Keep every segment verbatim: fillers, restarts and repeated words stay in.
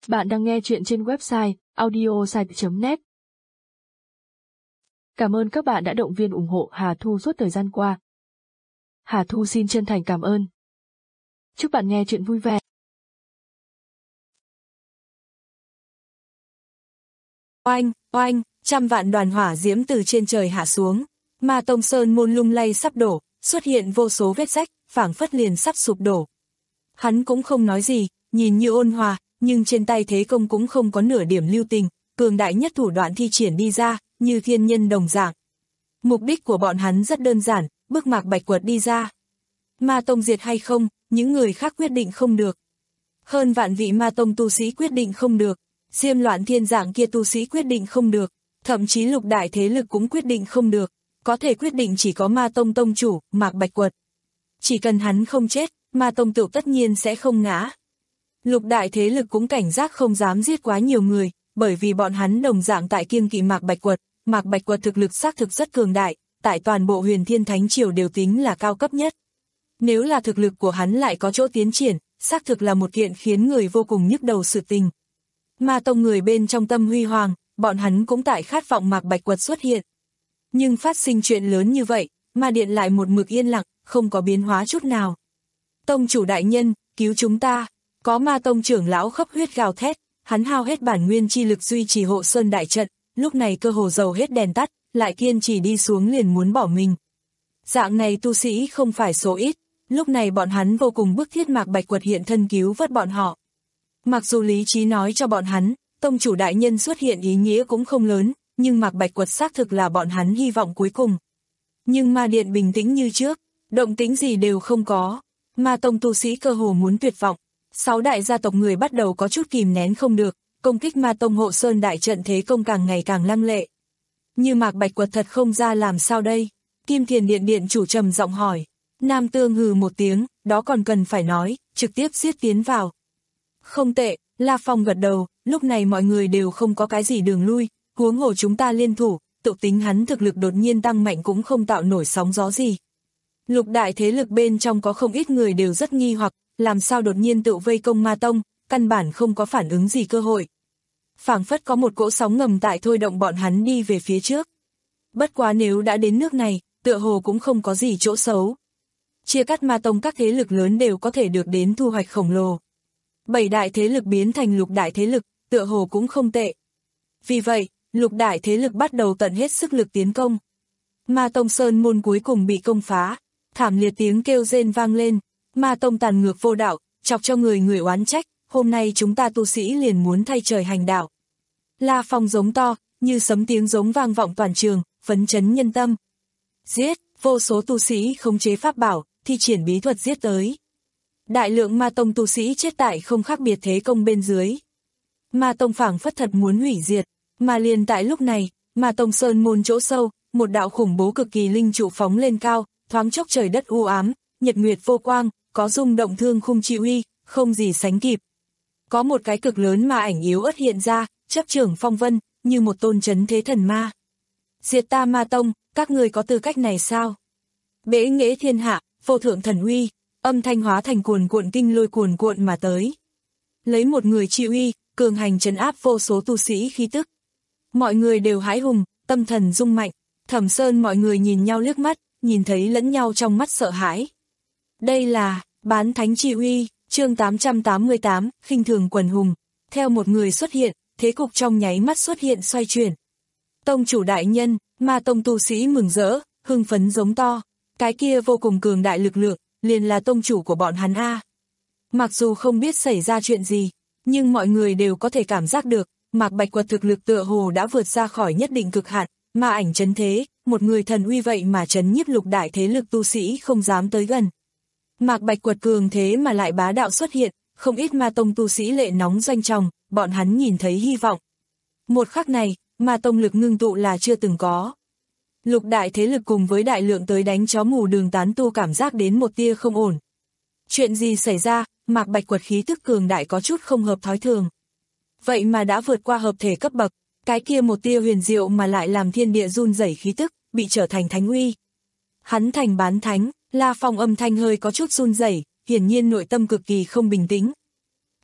Bạn đang nghe chuyện trên website audiosite chấm net. Cảm ơn các bạn đã động viên ủng hộ Hà Thu suốt thời gian qua. Hà Thu xin chân thành cảm ơn. Chúc bạn nghe chuyện vui vẻ. Oanh, oanh, trăm vạn đoàn hỏa diễm từ trên trời hạ xuống. Ma Tông Sơn môn lung lay sắp đổ, xuất hiện vô số vết rách, phảng phất liền sắp sụp đổ. Hắn cũng không nói gì, nhìn như ôn hòa, nhưng trên tay thế công cũng không có nửa điểm lưu tình, cường đại nhất thủ đoạn thi triển đi ra, như thiên nhân đồng dạng. Mục đích của bọn hắn rất đơn giản, bức Mạc Bạch Quật đi ra. Ma Tông diệt hay không, những người khác quyết định không được. Hơn vạn vị Ma Tông tu sĩ quyết định không được, Diêm Loạn Thiên dạng kia tu sĩ quyết định không được, thậm chí lục đại thế lực cũng quyết định không được, có thể quyết định chỉ có Ma Tông tông chủ, Mạc Bạch Quật. Chỉ cần hắn không chết, Ma Tông tự tất nhiên sẽ không ngã. Lục đại thế lực cũng cảnh giác không dám giết quá nhiều người, bởi vì bọn hắn đồng dạng tại kiêng kỵ Mạc Bạch Quật. Mạc Bạch Quật thực lực xác thực rất cường đại, tại toàn bộ Huyền Thiên Thánh Triều đều tính là cao cấp nhất. Nếu là thực lực của hắn lại có chỗ tiến triển, xác thực là một kiện khiến người vô cùng nhức đầu sự tình. Ma Tông người bên trong tâm huy hoàng, bọn hắn cũng tại khát vọng Mạc Bạch Quật xuất hiện. Nhưng phát sinh chuyện lớn như vậy, Ma Điện lại một mực yên lặng, không có biến hóa chút nào. Tông chủ đại nhân, cứu chúng ta. Có Ma Tông trưởng lão khắp huyết gào thét, hắn hao hết bản nguyên chi lực duy trì hộ sơn đại trận, lúc này cơ hồ dầu hết đèn tắt, lại kiên trì đi xuống liền muốn bỏ mình. Dạng này tu sĩ không phải số ít, lúc này bọn hắn vô cùng bức thiết Mạc Bạch Quật hiện thân cứu vớt bọn họ. Mặc dù lý trí nói cho bọn hắn, tông chủ đại nhân xuất hiện ý nghĩa cũng không lớn, nhưng Mạc Bạch Quật xác thực là bọn hắn hy vọng cuối cùng. Nhưng Ma Điện bình tĩnh như trước, động tĩnh gì đều không có, Ma Tông tu sĩ cơ hồ muốn tuyệt vọng. Sáu đại gia tộc người bắt đầu có chút kìm nén không được, công kích Ma Tông hộ sơn đại trận thế công càng ngày càng lăng lệ. Như Mạc Bạch Quật thật không ra làm sao đây? Kim Thiền Điện điện chủ trầm giọng hỏi. Nam Tương hừ một tiếng, đó còn cần phải nói, trực tiếp giết tiến vào. Không tệ, La Phong gật đầu, lúc này mọi người đều không có cái gì đường lui, huống hồ chúng ta liên thủ, tự tính hắn thực lực đột nhiên tăng mạnh cũng không tạo nổi sóng gió gì. Lục đại thế lực bên trong có không ít người đều rất nghi hoặc, làm sao đột nhiên tự vây công Ma Tông, căn bản không có phản ứng gì cơ hội. Phảng phất có một cỗ sóng ngầm tại thôi động bọn hắn đi về phía trước. Bất quá nếu đã đến nước này, tựa hồ cũng không có gì chỗ xấu. Chia cắt Ma Tông các thế lực lớn đều có thể được đến thu hoạch khổng lồ. Bảy đại thế lực biến thành lục đại thế lực, tựa hồ cũng không tệ. Vì vậy, lục đại thế lực bắt đầu tận hết sức lực tiến công. Ma Tông Sơn môn cuối cùng bị công phá, thảm liệt tiếng kêu rên vang lên. Ma Tông tàn ngược vô đạo, chọc cho người người oán trách, hôm nay chúng ta tu sĩ liền muốn thay trời hành đạo. La Phong giống to, như sấm tiếng giống vang vọng toàn trường, phấn chấn nhân tâm. Giết, vô số tu sĩ khống chế pháp bảo, thi triển bí thuật giết tới. Đại lượng Ma Tông tu sĩ chết tại không khác biệt thế công bên dưới. Ma Tông phảng phất thật muốn hủy diệt, mà liền tại lúc này, Ma Tông Sơn môn chỗ sâu, một đạo khủng bố cực kỳ linh trụ phóng lên cao, thoáng chốc trời đất u ám, nhật nguyệt vô quang, có rung động thương khung chi uy, không gì sánh kịp. Có một cái cực lớn mà ảnh yếu ớt hiện ra, chấp trưởng phong vân, như một tôn trấn thế thần ma. Diệt ta Ma Tông, các người có tư cách này sao? Bế nghệ thiên hạ, vô thượng thần uy, âm thanh hóa thành cuồn cuộn kinh lôi cuồn cuộn mà tới. Lấy một người chi uy, cường hành trấn áp vô số tu sĩ khí tức. Mọi người đều hãi hùng, tâm thần rung mạnh, Thẩm Sơn mọi người nhìn nhau liếc mắt, nhìn thấy lẫn nhau trong mắt sợ hãi. Đây là bán thánh chi uy, chương tám trăm tám mươi tám, khinh thường quần hùng. Theo một người xuất hiện, thế cục trong nháy mắt xuất hiện xoay chuyển. Tông chủ đại nhân, Ma Tông tu sĩ mừng rỡ, hưng phấn giống to. Cái kia vô cùng cường đại lực lượng, liền là tông chủ của bọn hắn a. Mặc dù không biết xảy ra chuyện gì, nhưng mọi người đều có thể cảm giác được, Mạc Bạch Quật thực lực tựa hồ đã vượt ra khỏi nhất định cực hạn, ma ảnh trấn thế, một người thần uy vậy mà trấn nhiếp lục đại thế lực tu sĩ không dám tới gần. Mạc Bạch Quật cường thế mà lại bá đạo xuất hiện, không ít Ma Tông tu sĩ lệ nóng doanh tròng, bọn hắn nhìn thấy hy vọng. Một khắc này, Ma Tông lực ngưng tụ là chưa từng có. Lục đại thế lực cùng với đại lượng tới đánh chó mù đường tán tu cảm giác đến một tia không ổn. Chuyện gì xảy ra, Mạc Bạch Quật khí tức cường đại có chút không hợp thói thường. Vậy mà đã vượt qua hợp thể cấp bậc, cái kia một tia huyền diệu mà lại làm thiên địa run rẩy khí tức, bị trở thành thánh uy. Hắn thành bán thánh, La Phong âm thanh hơi có chút run rẩy, hiển nhiên nội tâm cực kỳ không bình tĩnh.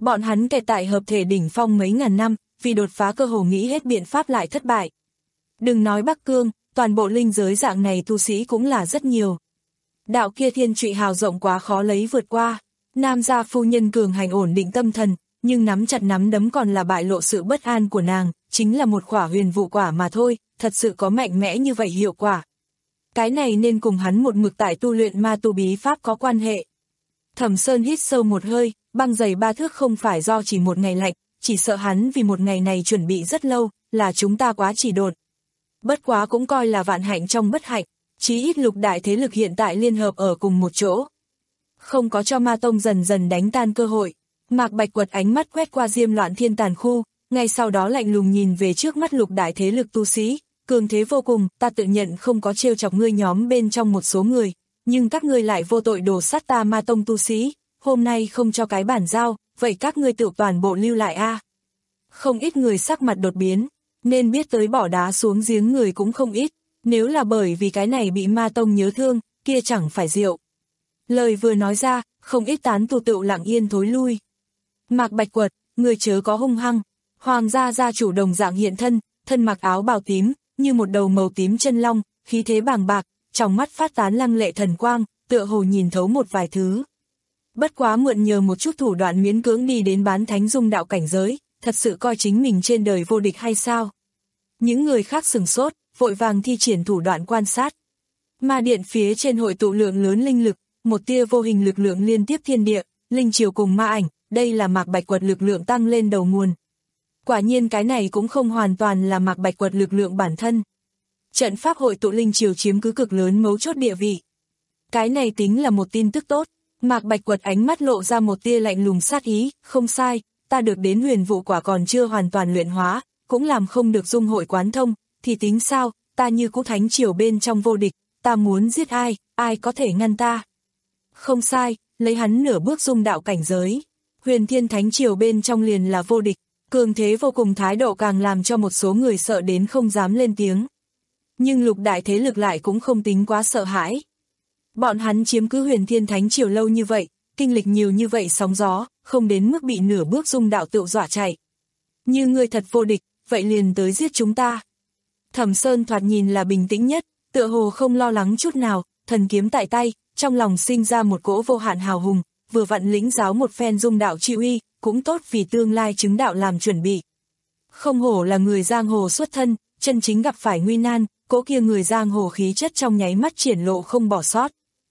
Bọn hắn kẹt tại hợp thể đỉnh phong mấy ngàn năm, vì đột phá cơ hồ nghĩ hết biện pháp lại thất bại. Đừng nói Bắc Cương, toàn bộ linh giới dạng này tu sĩ cũng là rất nhiều. Đạo kia thiên trụy hào rộng quá khó lấy vượt qua. Nam gia phu nhân cường hành ổn định tâm thần, nhưng nắm chặt nắm đấm còn là bại lộ sự bất an của nàng, chính là một quả huyền vụ quả mà thôi, thật sự có mạnh mẽ như vậy hiệu quả. Cái này nên cùng hắn một mực tại tu luyện ma tu bí pháp có quan hệ. Thẩm Sơn hít sâu một hơi, băng dày ba thước không phải do chỉ một ngày lạnh, chỉ sợ hắn vì một ngày này chuẩn bị rất lâu, là chúng ta quá chỉ độn. Bất quá cũng coi là vạn hạnh trong bất hạnh, chí ít lục đại thế lực hiện tại liên hợp ở cùng một chỗ. Không có cho ma tông dần dần đánh tan cơ hội. Mạc Bạch Quật ánh mắt quét qua Diêm Loạn Thiên tàn khu, ngay sau đó lạnh lùng nhìn về trước mắt lục đại thế lực tu sĩ, cường thế vô cùng, ta tự nhận không có trêu chọc ngươi nhóm bên trong một số người, nhưng các ngươi lại vô tội đổ sát ta ma tông tu sĩ, hôm nay không cho cái bản giao, vậy các ngươi tự toàn bộ lưu lại a. À. Không ít người sắc mặt đột biến, nên biết tới bỏ đá xuống giếng người cũng không ít, nếu là bởi vì cái này bị ma tông nhớ thương, kia chẳng phải rượu. Lời vừa nói ra, không ít tán tu tự lặng yên thối lui. Mạc Bạch Quật, người chớ có hung hăng, hoàng gia gia chủ đồng dạng hiện thân, thân mặc áo bào tím, như một đầu màu tím chân long, khí thế bàng bạc, trong mắt phát tán lăng lệ thần quang, tựa hồ nhìn thấu một vài thứ. Bất quá mượn nhờ một chút thủ đoạn miễn cưỡng đi đến bán thánh dung đạo cảnh giới, thật sự coi chính mình trên đời vô địch hay sao? Những người khác sừng sốt, vội vàng thi triển thủ đoạn quan sát. Ma điện phía trên hội tụ lượng lớn linh lực, một tia vô hình lực lượng liên tiếp thiên địa, linh triều cùng ma ảnh, đây là Mạc Bạch Quật lực lượng tăng lên đầu nguồn. Quả nhiên cái này cũng không hoàn toàn là Mạc Bạch Quật lực lượng bản thân. Trận pháp hội tụ linh triều chiếm cứ cực lớn mấu chốt địa vị. Cái này tính là một tin tức tốt. Mạc Bạch Quật ánh mắt lộ ra một tia lạnh lùng sát ý, không sai, ta được đến huyền vụ quả còn chưa hoàn toàn luyện hóa, cũng làm không được dung hội quán thông, thì tính sao, ta như cũ thánh triều bên trong vô địch, ta muốn giết ai, ai có thể ngăn ta. Không sai, lấy hắn nửa bước dung đạo cảnh giới, huyền thiên thánh triều bên trong liền là vô địch, cường thế vô cùng thái độ càng làm cho một số người sợ đến không dám lên tiếng. Nhưng lục đại thế lực lại cũng không tính quá sợ hãi. Bọn hắn chiếm cứ huyền thiên thánh triều lâu như vậy, kinh lịch nhiều như vậy sóng gió, không đến mức bị nửa bước dung đạo tự dọa chạy. Như ngươi thật vô địch, vậy liền tới giết chúng ta. Thẩm Sơn thoạt nhìn là bình tĩnh nhất, tựa hồ không lo lắng chút nào, thần kiếm tại tay, trong lòng sinh ra một cỗ vô hạn hào hùng, vừa vặn lĩnh giáo một phen dung đạo chi uy, cũng tốt vì tương lai chứng đạo làm chuẩn bị. Không hổ là người giang hồ xuất thân, chân chính gặp phải nguy nan, cỗ kia người giang hồ khí chất trong nháy mắt triển lộ không bỏ sót.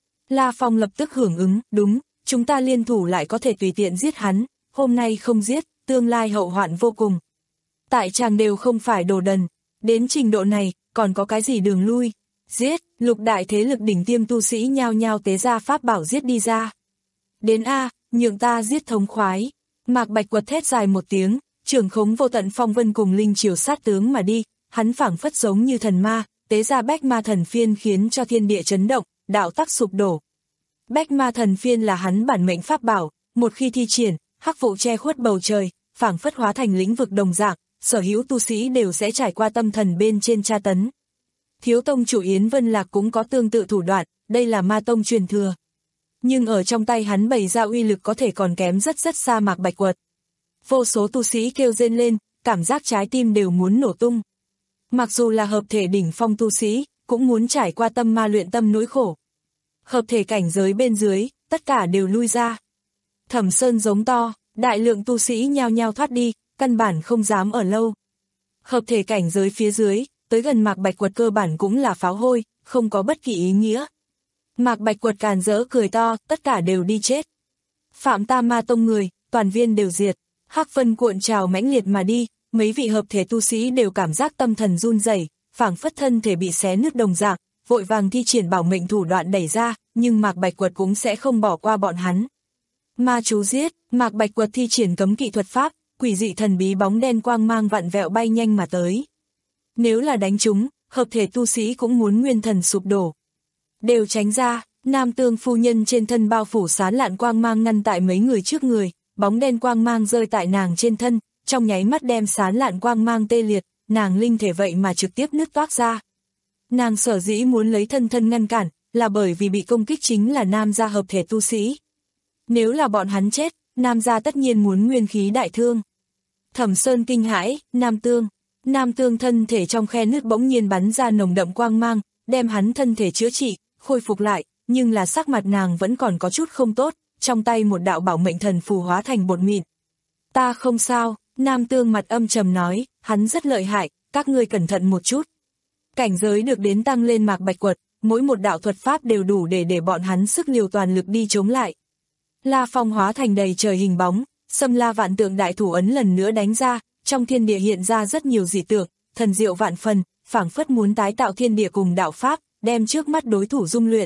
La Phong lập tức hưởng ứng, đúng, chúng ta liên thủ lại có thể tùy tiện giết hắn, hôm nay không giết, tương lai hậu hoạn vô cùng. Tại chàng đều không phải đồ đần, đến trình độ này, còn có cái gì đường lui. Giết, lục đại thế lực đỉnh tiêm tu sĩ nhao nhao tế ra pháp bảo giết đi ra. Đến A, nhượng ta giết thống khoái. Mạc Bạch Quật thét dài một tiếng, trưởng khống vô tận phong vân cùng linh triều sát tướng mà đi, hắn phảng phất giống như thần ma, tế ra bách ma thần phiên khiến cho thiên địa chấn động, đạo tắc sụp đổ. Bách ma thần phiên là hắn bản mệnh pháp bảo, một khi thi triển, hắc vụ che khuất bầu trời, phảng phất hóa thành lĩnh vực đồng dạng, sở hữu tu sĩ đều sẽ trải qua tâm thần bên trên tra tấn. Thiếu tông chủ Yến Vân Lạc cũng có tương tự thủ đoạn, đây là ma tông truyền thừa. Nhưng ở trong tay hắn bày ra uy lực có thể còn kém rất rất xa Mạc Bạch Quật. Vô số tu sĩ kêu rên lên, cảm giác trái tim đều muốn nổ tung. Mặc dù là hợp thể đỉnh phong tu sĩ, cũng muốn trải qua tâm ma luyện tâm nỗi khổ. Hợp thể cảnh giới bên dưới, tất cả đều lui ra. Thẩm Sơn giống to, đại lượng tu sĩ nhao nhao thoát đi, căn bản không dám ở lâu. Hợp thể cảnh giới phía dưới, tới gần Mạc Bạch Quật cơ bản cũng là pháo hôi, không có bất kỳ ý nghĩa. Mạc Bạch Quật càn rỡ cười to, tất cả đều đi chết. Phạm ta ma tông người, toàn viên đều diệt. Hắc vân cuộn trào mãnh liệt mà đi, mấy vị hợp thể tu sĩ đều cảm giác tâm thần run rẩy, phảng phất thân thể bị xé nứt đồng dạng, vội vàng thi triển bảo mệnh thủ đoạn đẩy ra, nhưng Mạc Bạch Quật cũng sẽ không bỏ qua bọn hắn. Ma chú giết, Mạc Bạch Quật thi triển cấm kỵ thuật pháp, quỷ dị thần bí bóng đen quang mang vặn vẹo bay nhanh mà tới. Nếu là đánh chúng, hợp thể tu sĩ cũng muốn nguyên thần sụp đổ. Đều tránh ra, Nam Tương phu nhân trên thân bao phủ sán lạn quang mang ngăn tại mấy người trước người, bóng đen quang mang rơi tại nàng trên thân, trong nháy mắt đem sán lạn quang mang tê liệt, nàng linh thể vậy mà trực tiếp nứt toác ra. Nàng sở dĩ muốn lấy thân thân ngăn cản, là bởi vì bị công kích chính là nam gia hợp thể tu sĩ. Nếu là bọn hắn chết, Nam gia tất nhiên muốn nguyên khí đại thương. Thẩm Sơn kinh hãi, Nam Tương. Nam Tương thân thể trong khe nứt bỗng nhiên bắn ra nồng đậm quang mang, đem hắn thân thể chữa trị, khôi phục lại, nhưng là sắc mặt nàng vẫn còn có chút không tốt, trong tay một đạo bảo mệnh thần phù hóa thành bột mịn. Ta không sao, Nam Tương mặt âm trầm nói, hắn rất lợi hại, các ngươi cẩn thận một chút. Cảnh giới được đến tăng lên Mạc Bạch Quật, mỗi một đạo thuật pháp đều đủ để để bọn hắn sức liều toàn lực đi chống lại. La Phong hóa thành đầy trời hình bóng, Xâm La Vạn Tượng đại thủ ấn lần nữa đánh ra, trong thiên địa hiện ra rất nhiều dị tượng, thần diệu vạn phần, phảng phất muốn tái tạo thiên địa cùng đạo pháp, đem trước mắt đối thủ dung luyện.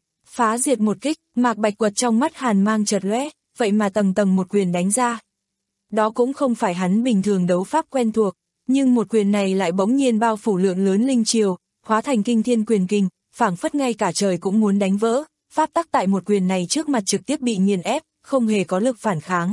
Phá diệt một kích, Mạc Bạch Quật trong mắt hàn mang chợt lóe, vậy mà tầng tầng một quyền đánh ra. Đó cũng không phải hắn bình thường đấu pháp quen thuộc, nhưng một quyền này lại bỗng nhiên bao phủ lượng lớn linh triều, hóa thành kinh thiên quyền kình, phảng phất ngay cả trời cũng muốn đánh vỡ, pháp tắc tại một quyền này trước mặt trực tiếp bị nghiền ép, không hề có lực phản kháng.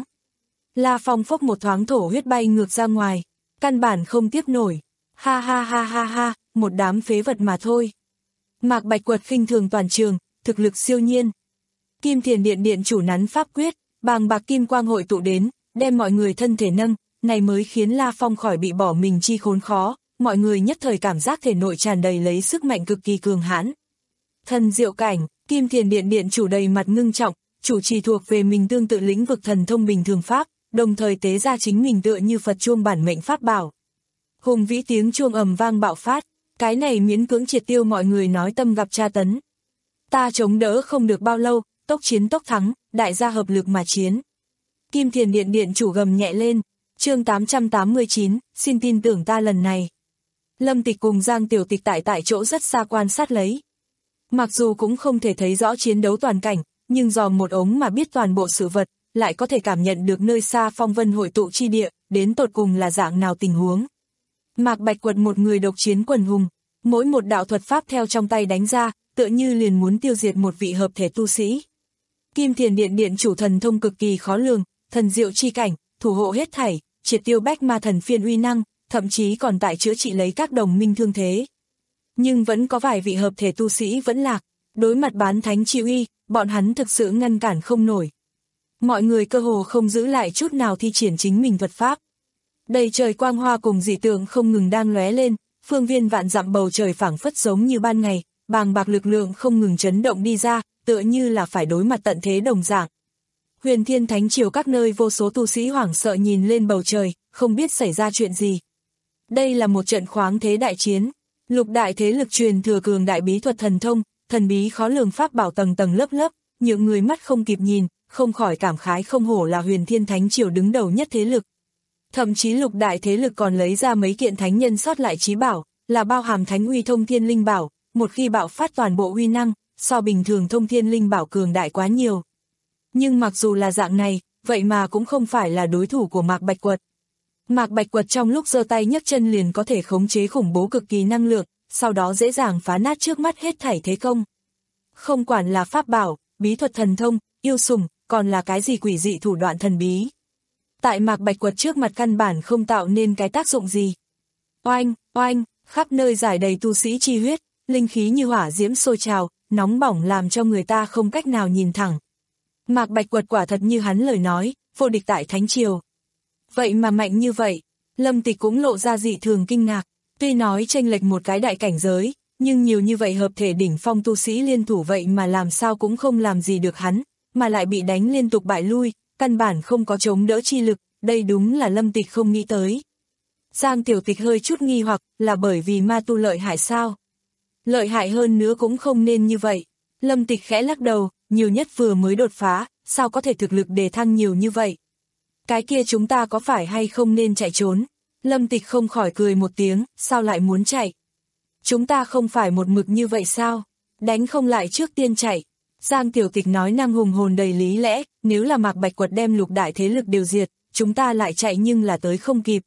La Phong phốc một thoáng thổ huyết bay ngược ra ngoài, căn bản không tiếp nổi. Ha ha ha ha ha, một đám phế vật mà thôi. Mạc Bạch Quật khinh thường toàn trường, thực lực siêu nhiên. Kim Thiền Điện điện chủ nắn pháp quyết, bàng bạc kim quang hội tụ đến, đem mọi người thân thể nâng, này mới khiến La Phong khỏi bị bỏ mình chi khốn khó, mọi người nhất thời cảm giác thể nội tràn đầy lấy sức mạnh cực kỳ cường hãn. Thần diệu cảnh, Kim Thiền Điện điện chủ đầy mặt ngưng trọng, chủ trì thuộc về mình tương tự lĩnh vực thần thông bình thường pháp, đồng thời tế ra chính mình tựa như Phật chuông bản mệnh pháp bảo. Hùng vĩ tiếng chuông ầm vang bạo phát, cái này miễn cưỡng triệt tiêu mọi người nói tâm gặp tra tấn. Ta chống đỡ không được bao lâu, tốc chiến tốc thắng, đại gia hợp lực mà chiến. Kim Thiền Điện điện chủ gầm nhẹ lên, chương tám trăm tám mươi chín, xin tin tưởng ta lần này. Lâm Tịch cùng Giang Tiểu Tịch tại tại chỗ rất xa quan sát lấy. Mặc dù cũng không thể thấy rõ chiến đấu toàn cảnh, nhưng dòm một ống mà biết toàn bộ sự vật, lại có thể cảm nhận được nơi xa phong vân hội tụ chi địa, đến tột cùng là dạng nào tình huống. Mạc Bạch Quật một người độc chiến quần hùng, mỗi một đạo thuật pháp theo trong tay đánh ra, tựa như liền muốn tiêu diệt một vị hợp thể tu sĩ. Kim Thiền Điện điện chủ thần thông cực kỳ khó lường, thần diệu chi cảnh, thủ hộ hết thảy, triệt tiêu bách ma thần phiên uy năng, thậm chí còn tại chữa trị lấy các đồng minh thương thế. Nhưng vẫn có vài vị hợp thể tu sĩ vẫn lạc, đối mặt bán thánh chi uy, bọn hắn thực sự ngăn cản không nổi. Mọi người cơ hồ không giữ lại chút nào thi triển chính mình thuật pháp. Đầy trời quang hoa cùng dị tượng không ngừng đang lóe lên, phương viên vạn dặm bầu trời phảng phất giống như ban ngày, bàng bạc lực lượng không ngừng chấn động đi ra, tựa như là phải đối mặt tận thế đồng dạng. Huyền Thiên Thánh Triều các nơi vô số tu sĩ hoảng sợ nhìn lên bầu trời, không biết xảy ra chuyện gì. Đây là một trận khoáng thế đại chiến, lục đại thế lực truyền thừa cường đại bí thuật thần thông, thần bí khó lường pháp bảo tầng tầng lớp lớp, những người mắt không kịp nhìn, không khỏi cảm khái không hổ là Huyền Thiên Thánh Triều đứng đầu nhất thế lực. Thậm chí lục đại thế lực còn lấy ra mấy kiện thánh nhân sót lại chí bảo, là bao hàm thánh uy thông thiên linh bảo, một khi bạo phát toàn bộ uy năng, so bình thường thông thiên linh bảo cường đại quá nhiều. Nhưng mặc dù là dạng này, vậy mà cũng không phải là đối thủ của Mạc Bạch Quật. Mạc Bạch Quật trong lúc giơ tay nhấc chân liền có thể khống chế khủng bố cực kỳ năng lượng, sau đó dễ dàng phá nát trước mắt hết thảy thế công. Không quản là pháp bảo, bí thuật thần thông, yêu sủng, còn là cái gì quỷ dị thủ đoạn thần bí. Tại Mạc Bạch Quật trước mặt căn bản không tạo nên cái tác dụng gì. Oanh, oanh, khắp nơi rải đầy tu sĩ chi huyết, linh khí như hỏa diễm sôi trào, nóng bỏng làm cho người ta không cách nào nhìn thẳng. Mạc Bạch Quật quả thật như hắn lời nói, vô địch tại Thánh Triều. Vậy mà mạnh như vậy, Lâm Tịch cũng lộ ra dị thường kinh ngạc, tuy nói chênh lệch một cái đại cảnh giới, nhưng nhiều như vậy hợp thể đỉnh phong tu sĩ liên thủ vậy mà làm sao cũng không làm gì được hắn, mà lại bị đánh liên tục bại lui, căn bản không có chống đỡ chi lực, đây đúng là Lâm Tịch không nghĩ tới. Giang Tiểu Tịch hơi chút nghi hoặc, là bởi vì ma tu lợi hại sao? Lợi hại hơn nữa cũng không nên như vậy. Lâm Tịch khẽ lắc đầu, nhiều nhất vừa mới đột phá, sao có thể thực lực đề thăng nhiều như vậy? Cái kia chúng ta có phải hay không nên chạy trốn? Lâm Tịch không khỏi cười một tiếng, sao lại muốn chạy? Chúng ta không phải một mực như vậy sao? Đánh không lại trước tiên chạy. Giang Tiểu Tịch nói năng hùng hồn đầy lý lẽ, nếu là Mạc Bạch Quật đem lục đại thế lực đều diệt, chúng ta lại chạy nhưng là tới không kịp.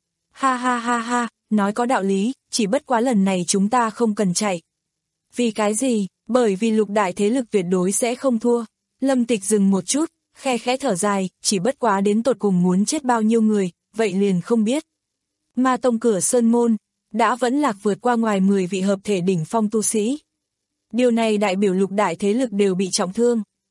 Ha ha ha ha, nói có đạo lý, chỉ bất quá lần này chúng ta không cần chạy. Vì cái gì? Bởi vì lục đại thế lực tuyệt đối sẽ không thua. Lâm Tịch dừng một chút, khe khẽ thở dài, chỉ bất quá đến tột cùng muốn chết bao nhiêu người, vậy liền không biết. Ma tông cửa sơn môn, đã vẫn lạc vượt qua ngoài mười vị hợp thể đỉnh phong tu sĩ. Điều này đại biểu lục đại thế lực đều bị trọng thương.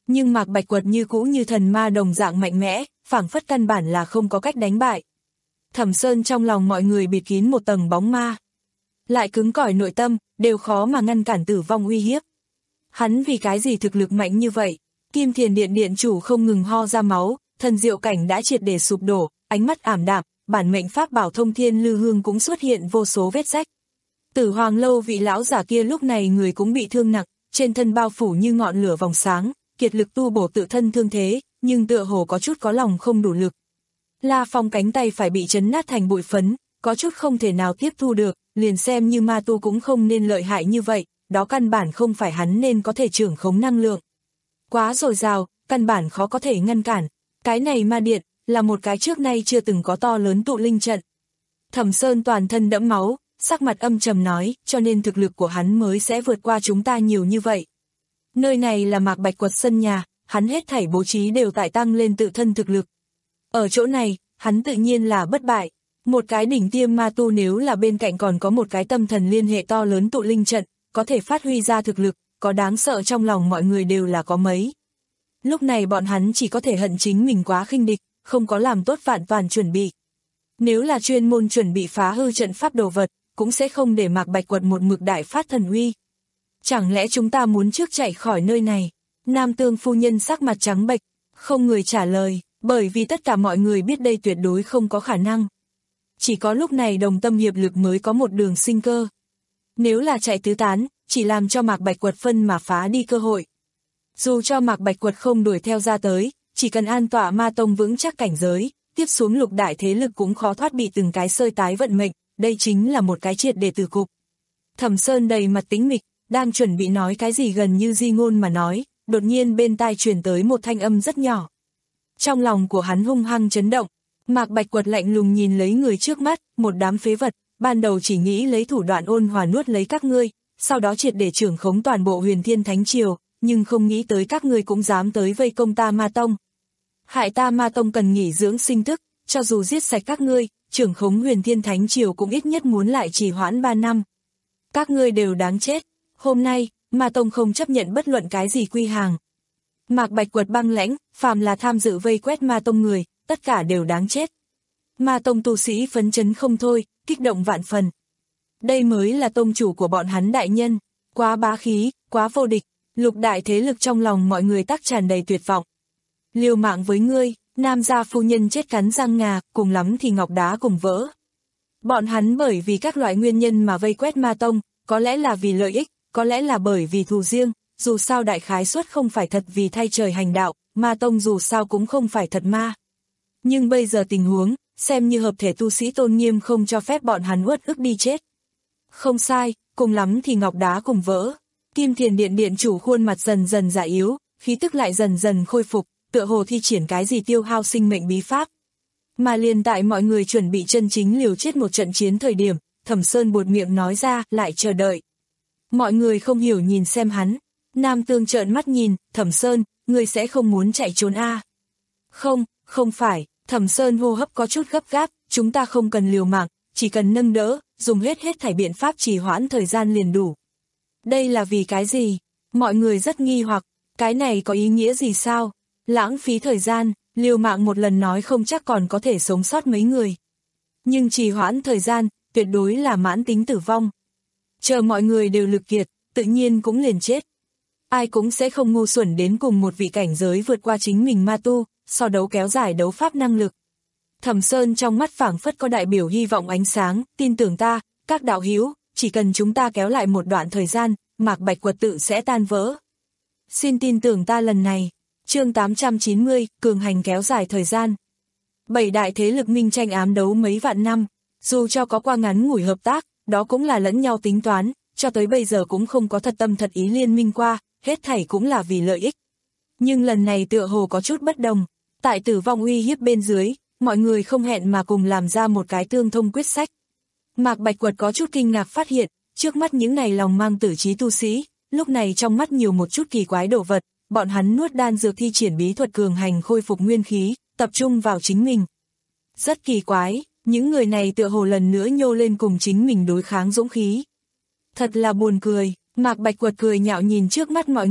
Nhưng Mạc Bạch Quật như cũ như thần ma đồng dạng mạnh mẽ, phảng phất căn bản là không có cách đánh bại. Thẩm Sơn trong lòng mọi người bịt kín một tầng bóng ma. Lại cứng cỏi nội tâm, đều khó mà ngăn cản tử vong uy hiếp. Hắn vì cái gì thực lực mạnh như vậy? Kim Thiền Điện điện chủ không ngừng ho ra máu, thần diệu cảnh đã triệt để sụp đổ, ánh mắt ảm đạm, bản mệnh pháp bảo Thông Thiên Lư Hương cũng xuất hiện vô số vết rách. Tử Hoàng lâu vị lão giả kia lúc này người cũng bị thương nặng, trên thân bao phủ như ngọn lửa vòng sáng, kiệt lực tu bổ tự thân thương thế, nhưng tựa hồ có chút có lòng không đủ lực. La Phong cánh tay phải bị chấn nát thành bụi phấn, có chút không thể nào tiếp thu được, liền xem như ma tu cũng không nên lợi hại như vậy, đó căn bản không phải hắn nên có thể trưởng khống năng lượng. Quá dồi dào, căn bản khó có thể ngăn cản. Cái này ma điện, là một cái trước nay chưa từng có to lớn tụ linh trận. Thẩm Sơn toàn thân đẫm máu, sắc mặt âm trầm nói, cho nên thực lực của hắn mới sẽ vượt qua chúng ta nhiều như vậy. Nơi này là Mạc Bạch Quật sân nhà, hắn hết thảy bố trí đều tại tăng lên tự thân thực lực. Ở chỗ này, hắn tự nhiên là bất bại. Một cái đỉnh tiêm ma tu nếu là bên cạnh còn có một cái tâm thần liên hệ to lớn tụ linh trận, có thể phát huy ra thực lực, có đáng sợ trong lòng mọi người đều là có mấy. Lúc này bọn hắn chỉ có thể hận chính mình quá khinh địch, không có làm tốt vạn toàn chuẩn bị. Nếu là chuyên môn chuẩn bị phá hư trận pháp đồ vật, cũng sẽ không để Mạc Bạch Quật một mực đại phát thần uy. Chẳng lẽ chúng ta muốn trước chạy khỏi nơi này? Nam Tương phu nhân sắc mặt trắng bệch, không người trả lời, bởi vì tất cả mọi người biết đây tuyệt đối không có khả năng. Chỉ có lúc này đồng tâm hiệp lực mới có một đường sinh cơ. Nếu là chạy tứ tán, chỉ làm cho Mạc Bạch Quật phân mà phá đi cơ hội. Dù cho Mạc Bạch Quật không đuổi theo ra tới, chỉ cần an tọa ma tông vững chắc cảnh giới, tiếp xuống lục đại thế lực cũng khó thoát bị từng cái sơi tái vận mệnh, đây chính là một cái triệt để tử cục. Thẩm Sơn đầy mặt tính mịch, đang chuẩn bị nói cái gì gần như di ngôn mà nói, đột nhiên bên tai truyền tới một thanh âm rất nhỏ. Trong lòng của hắn hung hăng chấn động, Mạc Bạch Quật lạnh lùng nhìn lấy người trước mắt, một đám phế vật, ban đầu chỉ nghĩ lấy thủ đoạn ôn hòa nuốt lấy các ngươi, sau đó triệt để trưởng khống toàn bộ Huyền Thiên Thánh Triều, nhưng không nghĩ tới các ngươi cũng dám tới vây công ta ma tông. Hại ta ma tông cần nghỉ dưỡng sinh thức, cho dù giết sạch các ngươi, trưởng khống Huyền Thiên Thánh Triều cũng ít nhất muốn lại trì hoãn ba năm. Các ngươi đều đáng chết, hôm nay, ma tông không chấp nhận bất luận cái gì quy hàng. Mạc Bạch Quật băng lãnh, phàm là tham dự vây quét ma tông người, tất cả đều đáng chết. Ma tông tu sĩ phấn chấn không thôi, kích động vạn phần. Đây mới là tông chủ của bọn hắn đại nhân, quá bá khí, quá vô địch, lục đại thế lực trong lòng mọi người tắc tràn đầy tuyệt vọng. Liều mạng với ngươi, nam gia phu nhân chết cắn răng ngà, cùng lắm thì ngọc đá cùng vỡ. Bọn hắn bởi vì các loại nguyên nhân mà vây quét ma tông, có lẽ là vì lợi ích, có lẽ là bởi vì thù riêng, dù sao đại khái suất không phải thật vì thay trời hành đạo, ma tông dù sao cũng không phải thật ma. Nhưng bây giờ tình huống, xem như hợp thể tu sĩ tôn nghiêm không cho phép bọn hắn uất ức đi chết. Không sai, cùng lắm thì ngọc đá cùng vỡ. Kim Thiền Điện điện chủ khuôn mặt dần dần già yếu, khí tức lại dần dần khôi phục, tựa hồ thi triển cái gì tiêu hao sinh mệnh bí pháp. Mà liền tại mọi người chuẩn bị chân chính liều chết một trận chiến thời điểm, Thẩm Sơn buột miệng nói ra, lại chờ đợi. Mọi người không hiểu nhìn xem hắn. Nam Tương trợn mắt nhìn, Thẩm Sơn, người sẽ không muốn chạy trốn a? À? Không, không phải, Thẩm Sơn hô hấp có chút gấp gáp, chúng ta không cần liều mạng, chỉ cần nâng đỡ, dùng hết hết thảy biện pháp trì hoãn thời gian liền đủ. Đây là vì cái gì? Mọi người rất nghi hoặc, cái này có ý nghĩa gì sao? Lãng phí thời gian, liều mạng một lần nói không chắc còn có thể sống sót mấy người. Nhưng trì hoãn thời gian, tuyệt đối là mãn tính tử vong. Chờ mọi người đều lực kiệt, tự nhiên cũng liền chết. Ai cũng sẽ không ngu xuẩn đến cùng một vị cảnh giới vượt qua chính mình ma tu, so đấu kéo dài đấu pháp năng lực. Thẩm Sơn trong mắt phảng phất có đại biểu hy vọng ánh sáng, tin tưởng ta, các đạo hữu, chỉ cần chúng ta kéo lại một đoạn thời gian, Mạc Bạch Quật tự sẽ tan vỡ. Xin tin tưởng ta lần này. Chương tám trăm chín mươi, cường hành kéo dài thời gian. Bảy đại thế lực minh tranh ám đấu mấy vạn năm, dù cho có qua ngắn ngủi hợp tác, đó cũng là lẫn nhau tính toán, cho tới bây giờ cũng không có thật tâm thật ý liên minh qua, hết thảy cũng là vì lợi ích. Nhưng lần này tựa hồ có chút bất đồng, tại tử vong uy hiếp bên dưới, mọi người không hẹn mà cùng làm ra một cái tương thông quyết sách. Mạc Bạch Quật có chút kinh ngạc phát hiện, trước mắt những này lòng mang tử trí tu sĩ, lúc này trong mắt nhiều một chút kỳ quái đồ vật, bọn hắn nuốt đan dược thi triển bí thuật cường hành khôi phục nguyên khí, tập trung vào chính mình. Rất kỳ quái, những người này tựa hồ lần nữa nhô lên cùng chính mình đối kháng dũng khí. Thật là buồn cười, Mạc Bạch Quật cười nhạo nhìn trước mắt mọi người,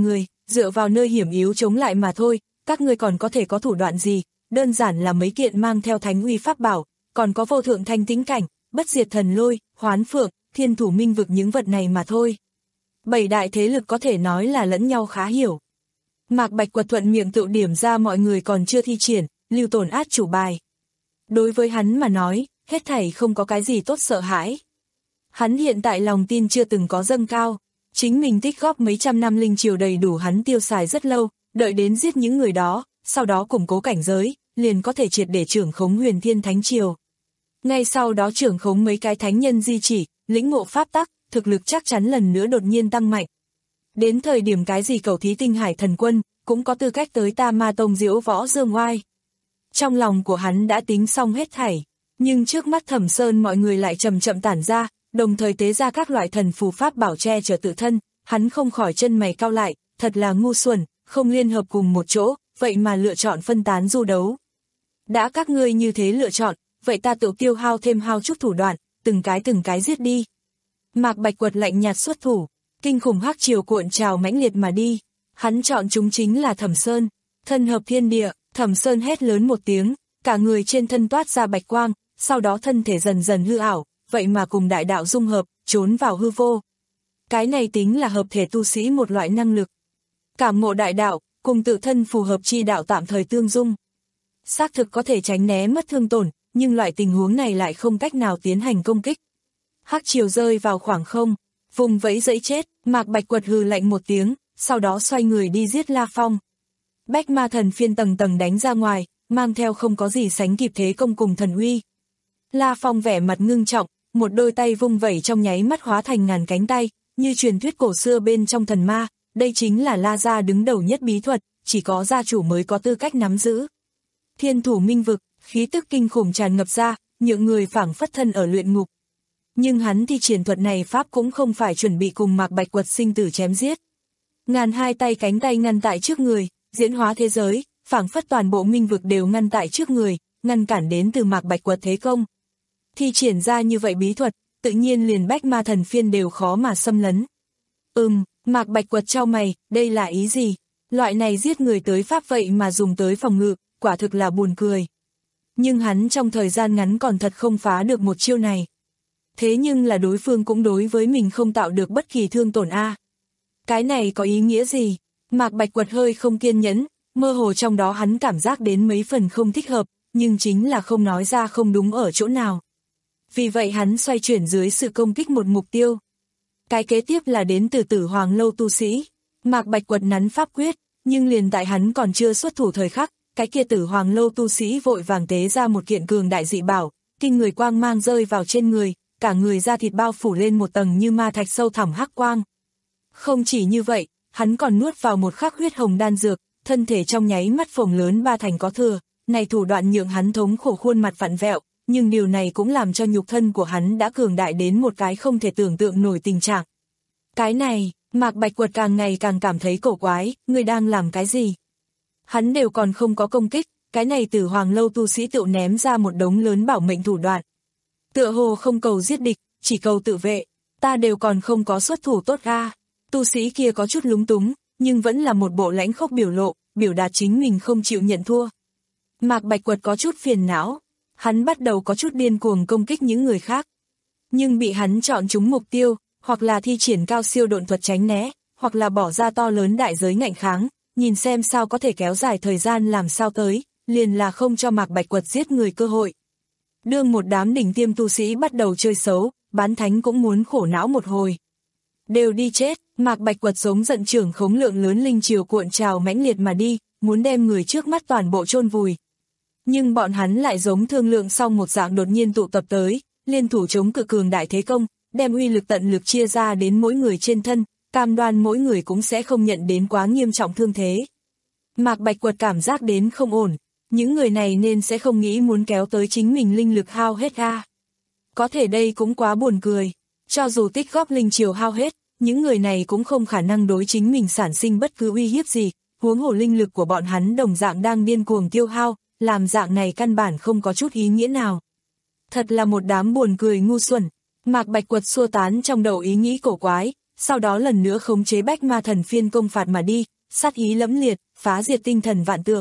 dựa vào nơi hiểm yếu chống lại mà thôi, các ngươi còn có thể có thủ đoạn gì, đơn giản là mấy kiện mang theo thánh uy pháp bảo, còn có vô thượng thanh tĩnh cảnh, bất diệt thần lôi, hoán phượng, thiên thủ minh vực những vật này mà thôi. Bảy đại thế lực có thể nói là lẫn nhau khá hiểu. Mạc Bạch Quật thuận miệng tự điểm ra mọi người còn chưa thi triển, lưu tổn át chủ bài. Đối với hắn mà nói, hết thảy không có cái gì tốt sợ hãi. Hắn hiện tại lòng tin chưa từng có dâng cao, chính mình tích góp mấy trăm năm linh triều đầy đủ hắn tiêu xài rất lâu, đợi đến giết những người đó, sau đó củng cố cảnh giới, liền có thể triệt để trưởng khống Huyền Thiên Thánh Triều. Ngay sau đó trưởng khống mấy cái thánh nhân di chỉ, lĩnh ngộ pháp tắc, thực lực chắc chắn lần nữa đột nhiên tăng mạnh. Đến thời điểm cái gì cầu thí tinh hải thần quân, cũng có tư cách tới ta Ma Tông diễu võ dương oai. Trong lòng của hắn đã tính xong hết thảy, nhưng trước mắt Thẩm Sơn mọi người lại chậm chậm tản ra, đồng thời tế ra các loại thần phù pháp bảo che chở tự thân, hắn không khỏi chân mày cau lại, thật là ngu xuẩn, không liên hợp cùng một chỗ, vậy mà lựa chọn phân tán du đấu. Đã các ngươi như thế lựa chọn, vậy ta tự tiêu hao thêm hao chút thủ đoạn, từng cái từng cái giết đi. Mạc Bạch Quật lạnh nhạt xuất thủ, kinh khủng hắc triều cuộn trào mãnh liệt mà đi, hắn chọn chúng chính là Thẩm Sơn, thân hợp thiên địa, Thẩm Sơn hét lớn một tiếng, cả người trên thân toát ra bạch quang, sau đó thân thể dần dần hư ảo, vậy mà cùng đại đạo dung hợp, trốn vào hư vô. Cái này tính là hợp thể tu sĩ một loại năng lực. Cảm ngộ đại đạo, cùng tự thân phù hợp chi đạo tạm thời tương dung. Xác thực có thể tránh né mất thương tổn, nhưng loại tình huống này lại không cách nào tiến hành công kích. Hắc triều rơi vào khoảng không, vùng vẫy dẫy chết, Mạc Bạch Quật hừ lạnh một tiếng, sau đó xoay người đi giết La Phong. Bách Ma Thần Phiên tầng tầng đánh ra ngoài, mang theo không có gì sánh kịp thế công cùng thần uy. La Phong vẻ mặt ngưng trọng, một đôi tay vung vẩy trong nháy mắt hóa thành ngàn cánh tay, như truyền thuyết cổ xưa bên trong thần ma, đây chính là La gia đứng đầu nhất bí thuật, chỉ có gia chủ mới có tư cách nắm giữ. Thiên thủ minh vực, khí tức kinh khủng tràn ngập ra, những người phảng phất thân ở luyện ngục. Nhưng hắn thi triển thuật này pháp cũng không phải chuẩn bị cùng Mạc Bạch Quật sinh tử chém giết. Ngàn hai tay cánh tay ngăn tại trước người, diễn hóa thế giới, phảng phất toàn bộ minh vực đều ngăn tại trước người, ngăn cản đến từ Mạc Bạch Quật thế công. Thi triển ra như vậy bí thuật, tự nhiên liền Bách Ma Thần Phiên đều khó mà xâm lấn. Ừm, Mạc Bạch Quật chau mày, đây là ý gì? Loại này giết người tới pháp vậy mà dùng tới phòng ngự, quả thực là buồn cười. Nhưng hắn trong thời gian ngắn còn thật không phá được một chiêu này. Thế nhưng là đối phương cũng đối với mình không tạo được bất kỳ thương tổn a. Cái này có ý nghĩa gì? Mạc Bạch Quật hơi không kiên nhẫn, mơ hồ trong đó hắn cảm giác đến mấy phần không thích hợp, nhưng chính là không nói ra không đúng ở chỗ nào. Vì vậy hắn xoay chuyển dưới sự công kích một mục tiêu. Cái kế tiếp là đến từ Tử Hoàng Lâu tu sĩ. Mạc Bạch Quật nắn pháp quyết, nhưng liền tại hắn còn chưa xuất thủ thời khắc, cái kia Tử Hoàng Lâu tu sĩ vội vàng tế ra một kiện cường đại dị bảo, kinh người quang mang rơi vào trên người, cả người da thịt bao phủ lên một tầng như ma thạch sâu thẳm hắc quang. Không chỉ như vậy, hắn còn nuốt vào một khắc huyết hồng đan dược, thân thể trong nháy mắt phồng lớn ba thành có thừa, này thủ đoạn nhượng hắn thống khổ khuôn mặt vặn vẹo, nhưng điều này cũng làm cho nhục thân của hắn đã cường đại đến một cái không thể tưởng tượng nổi tình trạng. Cái này, Mạc Bạch Quật càng ngày càng cảm thấy cổ quái, người đang làm cái gì? Hắn đều còn không có công kích, cái này Tử Hoàng Lâu tu sĩ tự ném ra một đống lớn bảo mệnh thủ đoạn. Tựa hồ không cầu giết địch, chỉ cầu tự vệ, ta đều còn không có xuất thủ tốt ga. Tu sĩ kia có chút lúng túng, nhưng vẫn là một bộ lãnh khốc biểu lộ, biểu đạt chính mình không chịu nhận thua. Mạc Bạch Quật có chút phiền não, hắn bắt đầu có chút điên cuồng công kích những người khác. Nhưng bị hắn chọn trúng mục tiêu, hoặc là thi triển cao siêu độn thuật tránh né, hoặc là bỏ ra to lớn đại giới ngạnh kháng, nhìn xem sao có thể kéo dài thời gian làm sao tới, liền là không cho Mạc Bạch Quật giết người cơ hội. Đương một đám đỉnh tiêm tu sĩ bắt đầu chơi xấu, bán thánh cũng muốn khổ não một hồi. Đều đi chết, Mạc Bạch Quật giống giận trưởng khống lượng lớn linh triều cuộn trào mãnh liệt mà đi, muốn đem người trước mắt toàn bộ chôn vùi. Nhưng bọn hắn lại giống thương lượng xong một dạng đột nhiên tụ tập tới, liên thủ chống cự cường đại thế công, đem uy lực tận lực chia ra đến mỗi người trên thân, cam đoan mỗi người cũng sẽ không nhận đến quá nghiêm trọng thương thế. Mạc Bạch Quật cảm giác đến không ổn, những người này nên sẽ không nghĩ muốn kéo tới chính mình linh lực hao hết a. Có thể đây cũng quá buồn cười, cho dù tích góp linh triều hao hết, những người này cũng không khả năng đối chính mình sản sinh bất cứ uy hiếp gì, huống hồ linh lực của bọn hắn đồng dạng đang điên cuồng tiêu hao, làm dạng này căn bản không có chút ý nghĩa nào. Thật là một đám buồn cười ngu xuẩn. Mạc Bạch Quật xua tán trong đầu ý nghĩ cổ quái, sau đó lần nữa khống chế Bách Ma Thần Phiên công phạt mà đi, sát ý lẫm liệt, phá diệt tinh thần vạn tượng.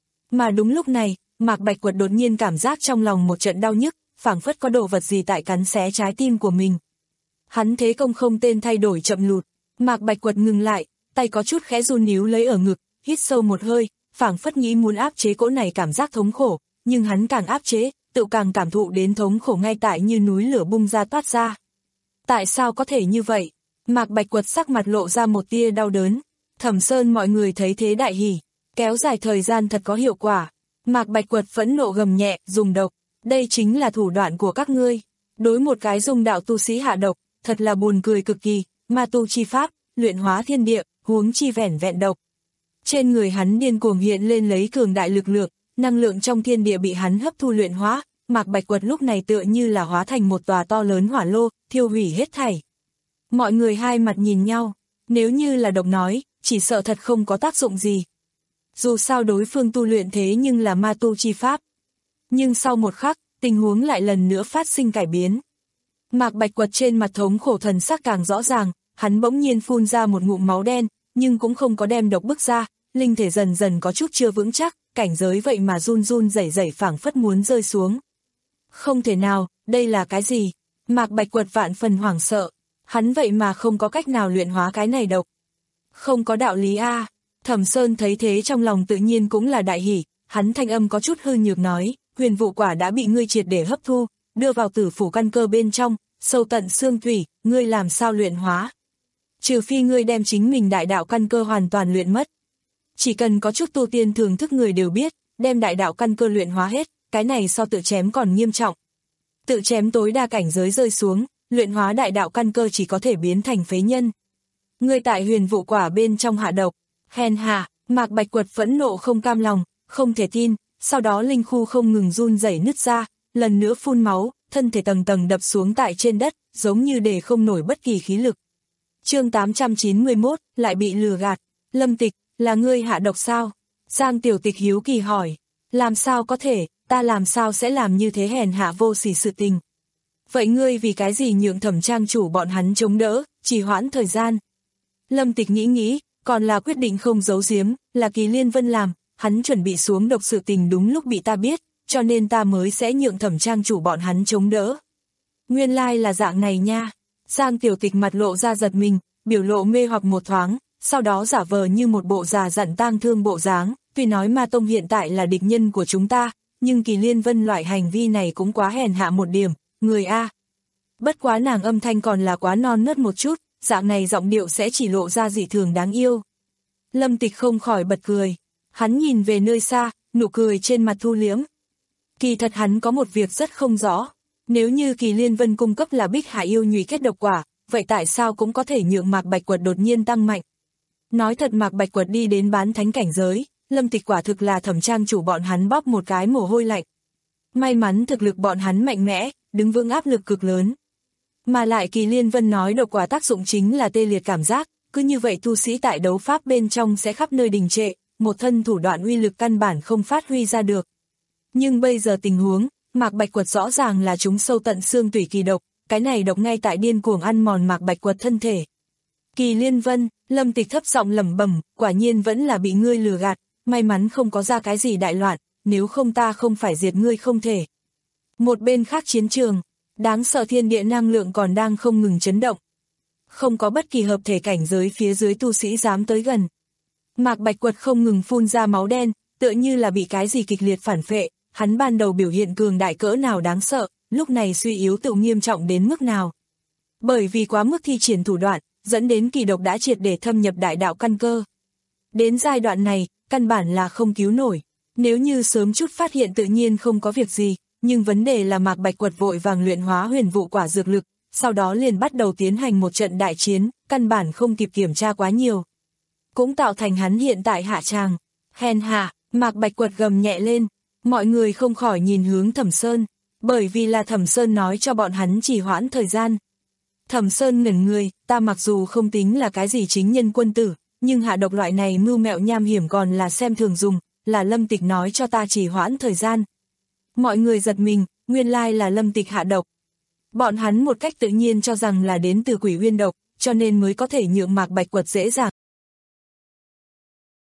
Mà đúng lúc này, Mạc Bạch Quật đột nhiên cảm giác trong lòng một trận đau nhức, phảng phất có đồ vật gì tại cắn xé trái tim của mình. Hắn thế công không tên thay đổi chậm lụt, Mạc Bạch Quật ngừng lại, tay có chút khẽ run níu lấy ở ngực, hít sâu một hơi, phảng phất nghĩ muốn áp chế cỗ này cảm giác thống khổ, nhưng hắn càng áp chế, tự càng cảm thụ đến thống khổ ngay tại như núi lửa bung ra toát ra. Tại sao có thể như vậy? Mạc Bạch Quật sắc mặt lộ ra một tia đau đớn. Thẩm Sơn mọi người thấy thế đại hỉ, kéo dài thời gian thật có hiệu quả. Mạc Bạch Quật phẫn nộ gầm nhẹ, dùng độc, đây chính là thủ đoạn của các ngươi. Đối một cái dung đạo tu sĩ hạ độc, thật là buồn cười cực kỳ, ma tu chi pháp, luyện hóa thiên địa, huống chi vẻn vẹn độc. Trên người hắn điên cuồng hiện lên lấy cường đại lực lượng, năng lượng trong thiên địa bị hắn hấp thu luyện hóa, Mạc Bạch Quật lúc này tựa như là hóa thành một tòa to lớn hỏa lô, thiêu hủy hết thảy. Mọi người hai mặt nhìn nhau, nếu như là độc nói, chỉ sợ thật không có tác dụng gì. Dù sao đối phương tu luyện thế nhưng là ma tu chi pháp. Nhưng sau một khắc, tình huống lại lần nữa phát sinh cải biến. Mạc Bạch Quật trên mặt thống khổ thần sắc càng rõ ràng, hắn bỗng nhiên phun ra một ngụm máu đen, nhưng cũng không có đem độc bức ra, linh thể dần dần có chút chưa vững chắc, cảnh giới vậy mà run run rẩy rẩy phảng phất muốn rơi xuống. Không thể nào, đây là cái gì? Mạc Bạch Quật vạn phần hoảng sợ, hắn vậy mà không có cách nào luyện hóa cái này độc. Không có đạo lý a. Thẩm Sơn thấy thế trong lòng tự nhiên cũng là đại hỉ, hắn thanh âm có chút hư nhược nói, huyền vụ quả đã bị ngươi triệt để hấp thu, đưa vào tử phủ căn cơ bên trong, sâu tận xương thủy, ngươi làm sao luyện hóa? Trừ phi ngươi đem chính mình đại đạo căn cơ hoàn toàn luyện mất. Chỉ cần có chút tu tiên thường thức người đều biết, đem đại đạo căn cơ luyện hóa hết, cái này so tự chém còn nghiêm trọng. Tự chém tối đa cảnh giới rơi xuống, luyện hóa đại đạo căn cơ chỉ có thể biến thành phế nhân. Ngươi tại huyền vụ quả bên trong hạ độc, hèn hạ, Mạc Bạch Quật phẫn nộ không cam lòng, không thể tin, sau đó linh khu không ngừng run rẩy nứt ra, lần nữa phun máu, thân thể tầng tầng đập xuống tại trên đất, giống như để không nổi bất kỳ khí lực. Chương tám trăm chín mươi mốt, lại bị lừa gạt. Lâm Tịch, là ngươi hạ độc sao? Giang Tiểu Tịch hiếu kỳ hỏi. Làm sao có thể, ta làm sao sẽ làm như thế hèn hạ vô sỉ sự tình? Vậy ngươi vì cái gì nhượng Thẩm trang chủ bọn hắn chống đỡ, trì hoãn thời gian? Lâm Tịch nghĩ nghĩ, còn là quyết định không giấu giếm, là Kỳ Liên Vân làm, hắn chuẩn bị xuống độc sự tình đúng lúc bị ta biết, cho nên ta mới sẽ nhượng Thẩm trang chủ bọn hắn chống đỡ. Nguyên lai là dạng này nha. Giang Tiểu Tịch mặt lộ ra giật mình, biểu lộ mê hoặc một thoáng, sau đó giả vờ như một bộ già dặn tang thương bộ dáng, tuy nói Ma Tông hiện tại là địch nhân của chúng ta, nhưng Kỳ Liên Vân loại hành vi này cũng quá hèn hạ một điểm, người a. Bất quá nàng âm thanh còn là quá non nớt một chút, dạng này giọng điệu sẽ chỉ lộ ra dị thường đáng yêu. Lâm Tịch không khỏi bật cười, hắn nhìn về nơi xa, nụ cười trên mặt thu liễm. Kỳ thật hắn có một việc rất không rõ. Nếu như Kỳ Liên Vân cung cấp là Bích Hải yêu nhụy kết độc quả, vậy tại sao cũng có thể nhượng Mạc Bạch Quật đột nhiên tăng mạnh? Nói thật Mạc Bạch Quật đi đến bán thánh cảnh giới, Lâm Tịch quả thực là Thẩm trang chủ bọn hắn bóp một cái mồ hôi lạnh. May mắn thực lực bọn hắn mạnh mẽ, đứng vững áp lực cực lớn. Mà lại Kỳ Liên Vân nói độc quả tác dụng chính là tê liệt cảm giác, cứ như vậy tu sĩ tại đấu pháp bên trong sẽ khắp nơi đình trệ, một thân thủ đoạn uy lực căn bản không phát huy ra được. Nhưng bây giờ tình huống, Mạc Bạch Quật rõ ràng là chúng sâu tận xương tủy kỳ độc, cái này độc ngay tại điên cuồng ăn mòn Mạc Bạch Quật thân thể. Kỳ Liên Vân, Lâm Tịch thấp giọng lẩm bẩm, quả nhiên vẫn là bị ngươi lừa gạt, may mắn không có ra cái gì đại loạn, nếu không ta không phải diệt ngươi không thể. Một bên khác chiến trường, đáng sợ thiên địa năng lượng còn đang không ngừng chấn động. Không có bất kỳ hợp thể cảnh giới phía dưới tu sĩ dám tới gần. Mạc Bạch Quật không ngừng phun ra máu đen, tựa như là bị cái gì kịch liệt phản phệ, hắn ban đầu biểu hiện cường đại cỡ nào đáng sợ, lúc này suy yếu tự nghiêm trọng đến mức nào. Bởi vì quá mức thi triển thủ đoạn, dẫn đến kỳ độc đã triệt để thâm nhập đại đạo căn cơ. Đến giai đoạn này, căn bản là không cứu nổi. Nếu như sớm chút phát hiện tự nhiên không có việc gì, nhưng vấn đề là Mạc Bạch Quật vội vàng luyện hóa huyền vụ quả dược lực, sau đó liền bắt đầu tiến hành một trận đại chiến, căn bản không kịp kiểm tra quá nhiều. Cũng tạo thành hắn hiện tại hạ tràng. Hèn hạ, Mạc Bạch Quật gầm nhẹ lên, mọi người không khỏi nhìn hướng Thẩm Sơn, bởi vì là Thẩm Sơn nói cho bọn hắn chỉ hoãn thời gian. Thẩm Sơn ngẩn người, ta mặc dù không tính là cái gì chính nhân quân tử, nhưng hạ độc loại này mưu mẹo nham hiểm còn là xem thường dùng, là Lâm Tịch nói cho ta chỉ hoãn thời gian. Mọi người giật mình, nguyên lai là Lâm Tịch hạ độc. Bọn hắn một cách tự nhiên cho rằng là đến từ Quỷ Uyên độc, cho nên mới có thể nhượng Mạc Bạch Quật dễ dàng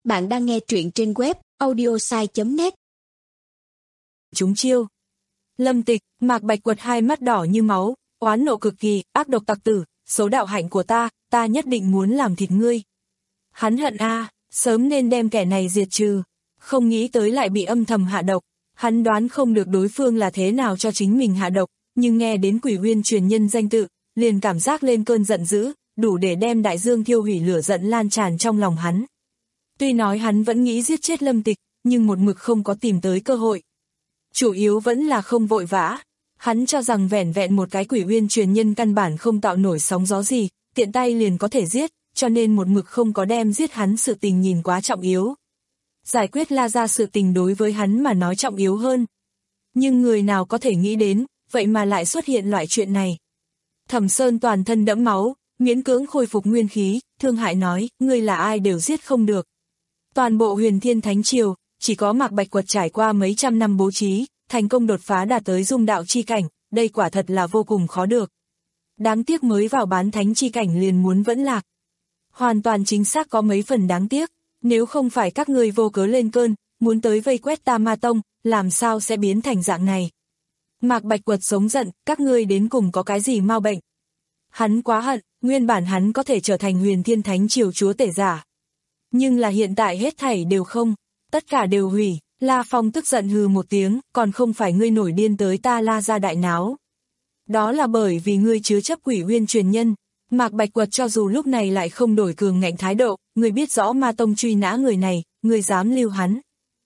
Bạn đang nghe truyện trên web audiosai chấm net. Chúng chiêu. Lâm Tịch, Mạc Bạch Quật hai mắt đỏ như máu, oán nộ cực kỳ, ác độc tặc tử, xấu đạo hạnh của ta, ta nhất định muốn làm thịt ngươi. Hắn hận a, sớm nên đem kẻ này diệt trừ, không nghĩ tới lại bị âm thầm hạ độc. Hắn đoán không được đối phương là thế nào cho chính mình hạ độc, nhưng nghe đến Quỷ Uyên truyền nhân danh tự, liền cảm giác lên cơn giận dữ, đủ để đem đại dương thiêu hủy lửa giận lan tràn trong lòng hắn. Tuy nói hắn vẫn nghĩ giết chết Lâm Tịch, nhưng một mực không có tìm tới cơ hội. Chủ yếu vẫn là không vội vã, hắn cho rằng vẻn vẹn một cái Quỷ Uyên truyền nhân căn bản không tạo nổi sóng gió gì, tiện tay liền có thể giết, cho nên một mực không có đem giết hắn sự tình nhìn quá trọng yếu. Giải quyết La Gia sự tình đối với hắn mà nói trọng yếu hơn. Nhưng người nào có thể nghĩ đến, vậy mà lại xuất hiện loại chuyện này. Thẩm Sơn toàn thân đẫm máu, miễn cưỡng khôi phục nguyên khí, thương hại nói, ngươi là ai đều giết không được. Toàn bộ Huyền Thiên Thánh Triều, chỉ có Mạc Bạch Quật trải qua mấy trăm năm bố trí, thành công đột phá đạt tới dung đạo chi cảnh, đây quả thật là vô cùng khó được. Đáng tiếc mới vào bán thánh chi cảnh liền muốn vẫn lạc. Hoàn toàn chính xác có mấy phần đáng tiếc, nếu không phải các ngươi vô cớ lên cơn, muốn tới vây quét ta Ma Tông, làm sao sẽ biến thành dạng này. Mạc Bạch Quật sống giận, các ngươi đến cùng có cái gì mau bệnh. Hắn quá hận, nguyên bản hắn có thể trở thành Huyền Thiên Thánh Triều chúa tể giả. Nhưng là hiện tại hết thảy đều không, tất cả đều hủy. La Phong tức giận hừ một tiếng, còn không phải ngươi nổi điên tới ta La Gia đại náo. Đó là bởi vì ngươi chứa chấp Quỷ Uyên truyền nhân. Mạc Bạch Quật cho dù lúc này lại không đổi cường ngạnh thái độ, ngươi biết rõ Ma Tông truy nã người này, ngươi dám lưu hắn.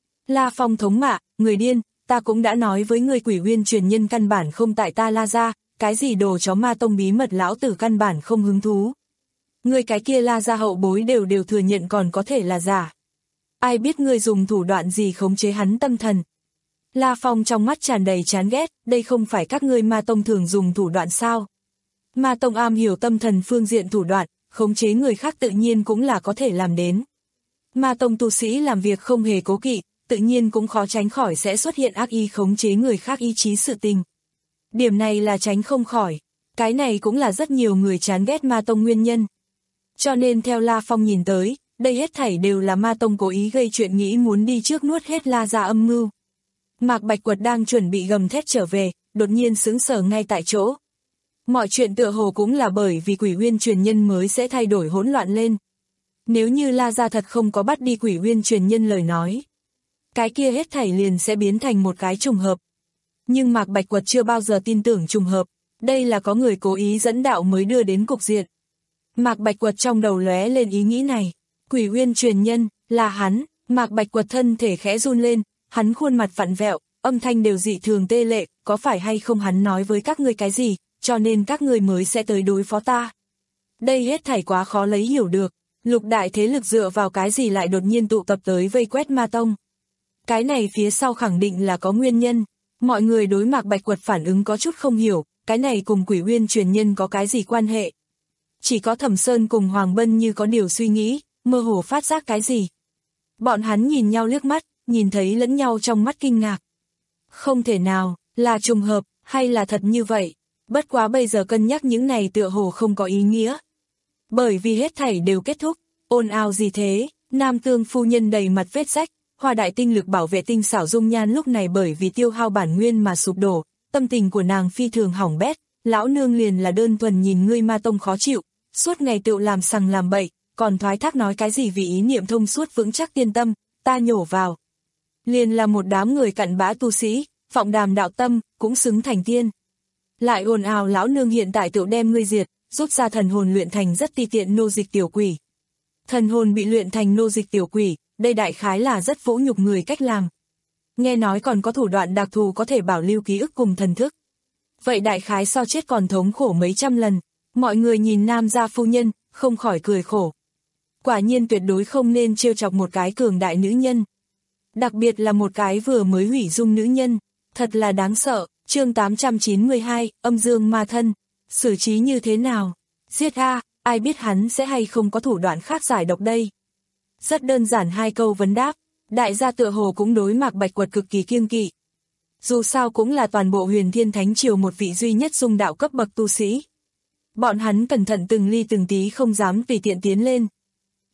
La Phong thống mạ, người điên, ta cũng đã nói với ngươi Quỷ Uyên truyền nhân căn bản không tại ta La Gia, cái gì đồ chó Ma Tông bí mật lão tử căn bản không hứng thú. Ngươi cái kia La Gia hậu bối đều đều thừa nhận còn có thể là giả. Ai biết ngươi dùng thủ đoạn gì khống chế hắn tâm thần. La Phong trong mắt tràn đầy chán ghét, đây không phải các ngươi Ma Tông thường dùng thủ đoạn sao. Ma Tông am hiểu tâm thần phương diện thủ đoạn, khống chế người khác tự nhiên cũng là có thể làm đến. Ma Tông tu sĩ làm việc không hề cố kỵ, tự nhiên cũng khó tránh khỏi sẽ xuất hiện ác ý khống chế người khác ý chí sự tình. Điểm này là tránh không khỏi, cái này cũng là rất nhiều người chán ghét Ma Tông nguyên nhân. Cho nên theo La Phong nhìn tới, đây hết thảy đều là Ma Tông cố ý gây chuyện nghĩ muốn đi trước nuốt hết La Gia âm mưu. Mạc Bạch Quật đang chuẩn bị gầm thét trở về, đột nhiên sững sờ ngay tại chỗ. Mọi chuyện tựa hồ cũng là bởi vì Quỷ Uyên truyền nhân mới sẽ thay đổi hỗn loạn lên. Nếu như La Gia thật không có bắt đi Quỷ Uyên truyền nhân lời nói, cái kia hết thảy liền sẽ biến thành một cái trùng hợp. Nhưng Mạc Bạch Quật chưa bao giờ tin tưởng trùng hợp, đây là có người cố ý dẫn đạo mới đưa đến cục diện. Mạc Bạch Quật trong đầu lóe lên ý nghĩ này, Quỷ Uyên truyền nhân, là hắn. Mạc Bạch Quật thân thể khẽ run lên, hắn khuôn mặt vặn vẹo, âm thanh đều dị thường tê lệ, có phải hay không hắn nói với các ngươi cái gì, cho nên các ngươi mới sẽ tới đối phó ta. Đây hết thảy quá khó lấy hiểu được, lục đại thế lực dựa vào cái gì lại đột nhiên tụ tập tới vây quét Ma Tông. Cái này phía sau khẳng định là có nguyên nhân, mọi người đối Mạc Bạch Quật phản ứng có chút không hiểu, cái này cùng Quỷ Uyên truyền nhân có cái gì quan hệ. Chỉ có Thẩm Sơn cùng Hoàng Bân như có điều suy nghĩ, mơ hồ phát giác cái gì. Bọn hắn nhìn nhau liếc mắt, nhìn thấy lẫn nhau trong mắt kinh ngạc. Không thể nào, là trùng hợp, hay là thật như vậy, bất quá bây giờ cân nhắc những này tựa hồ không có ý nghĩa. Bởi vì hết thảy đều kết thúc, ồn ào gì thế, Nam Tương phu nhân đầy mặt vết rách, Hoa Đại tinh lực bảo vệ tinh xảo dung nhan lúc này bởi vì tiêu hao bản nguyên mà sụp đổ, tâm tình của nàng phi thường hỏng bét, lão nương liền là đơn thuần nhìn ngươi Ma Tông khó chịu, suốt ngày tự làm sằng làm bậy, còn thoái thác nói cái gì vì ý niệm thông suốt vững chắc tiên tâm, ta nhổ vào. Liền là một đám người cặn bã tu sĩ, vọng đàm đạo tâm, cũng xứng thành tiên. Lại ồn ào lão nương hiện tại tự đem ngươi diệt, rút ra thần hồn luyện thành rất ti tiện nô dịch tiểu quỷ. Thần hồn bị luyện thành nô dịch tiểu quỷ, đây đại khái là rất vũ nhục người cách làm. Nghe nói còn có thủ đoạn đặc thù có thể bảo lưu ký ức cùng thần thức. Vậy đại khái so chết còn thống khổ mấy trăm lần, mọi người nhìn Nam gia phu nhân, không khỏi cười khổ. Quả nhiên tuyệt đối không nên trêu chọc một cái cường đại nữ nhân. Đặc biệt là một cái vừa mới hủy dung nữ nhân, thật là đáng sợ. Chương tám trăm chín mươi hai, âm dương ma thân, xử trí như thế nào? Giết a, ai biết hắn sẽ hay không có thủ đoạn khác giải độc đây? Rất đơn giản hai câu vấn đáp, đại gia tựa hồ cũng đối Mạc Bạch Quật cực kỳ kiêng kỵ. Dù sao cũng là toàn bộ Huyền Thiên Thánh Triều một vị duy nhất dung đạo cấp bậc tu sĩ. Bọn hắn cẩn thận từng ly từng tí không dám tùy tiện tiến lên.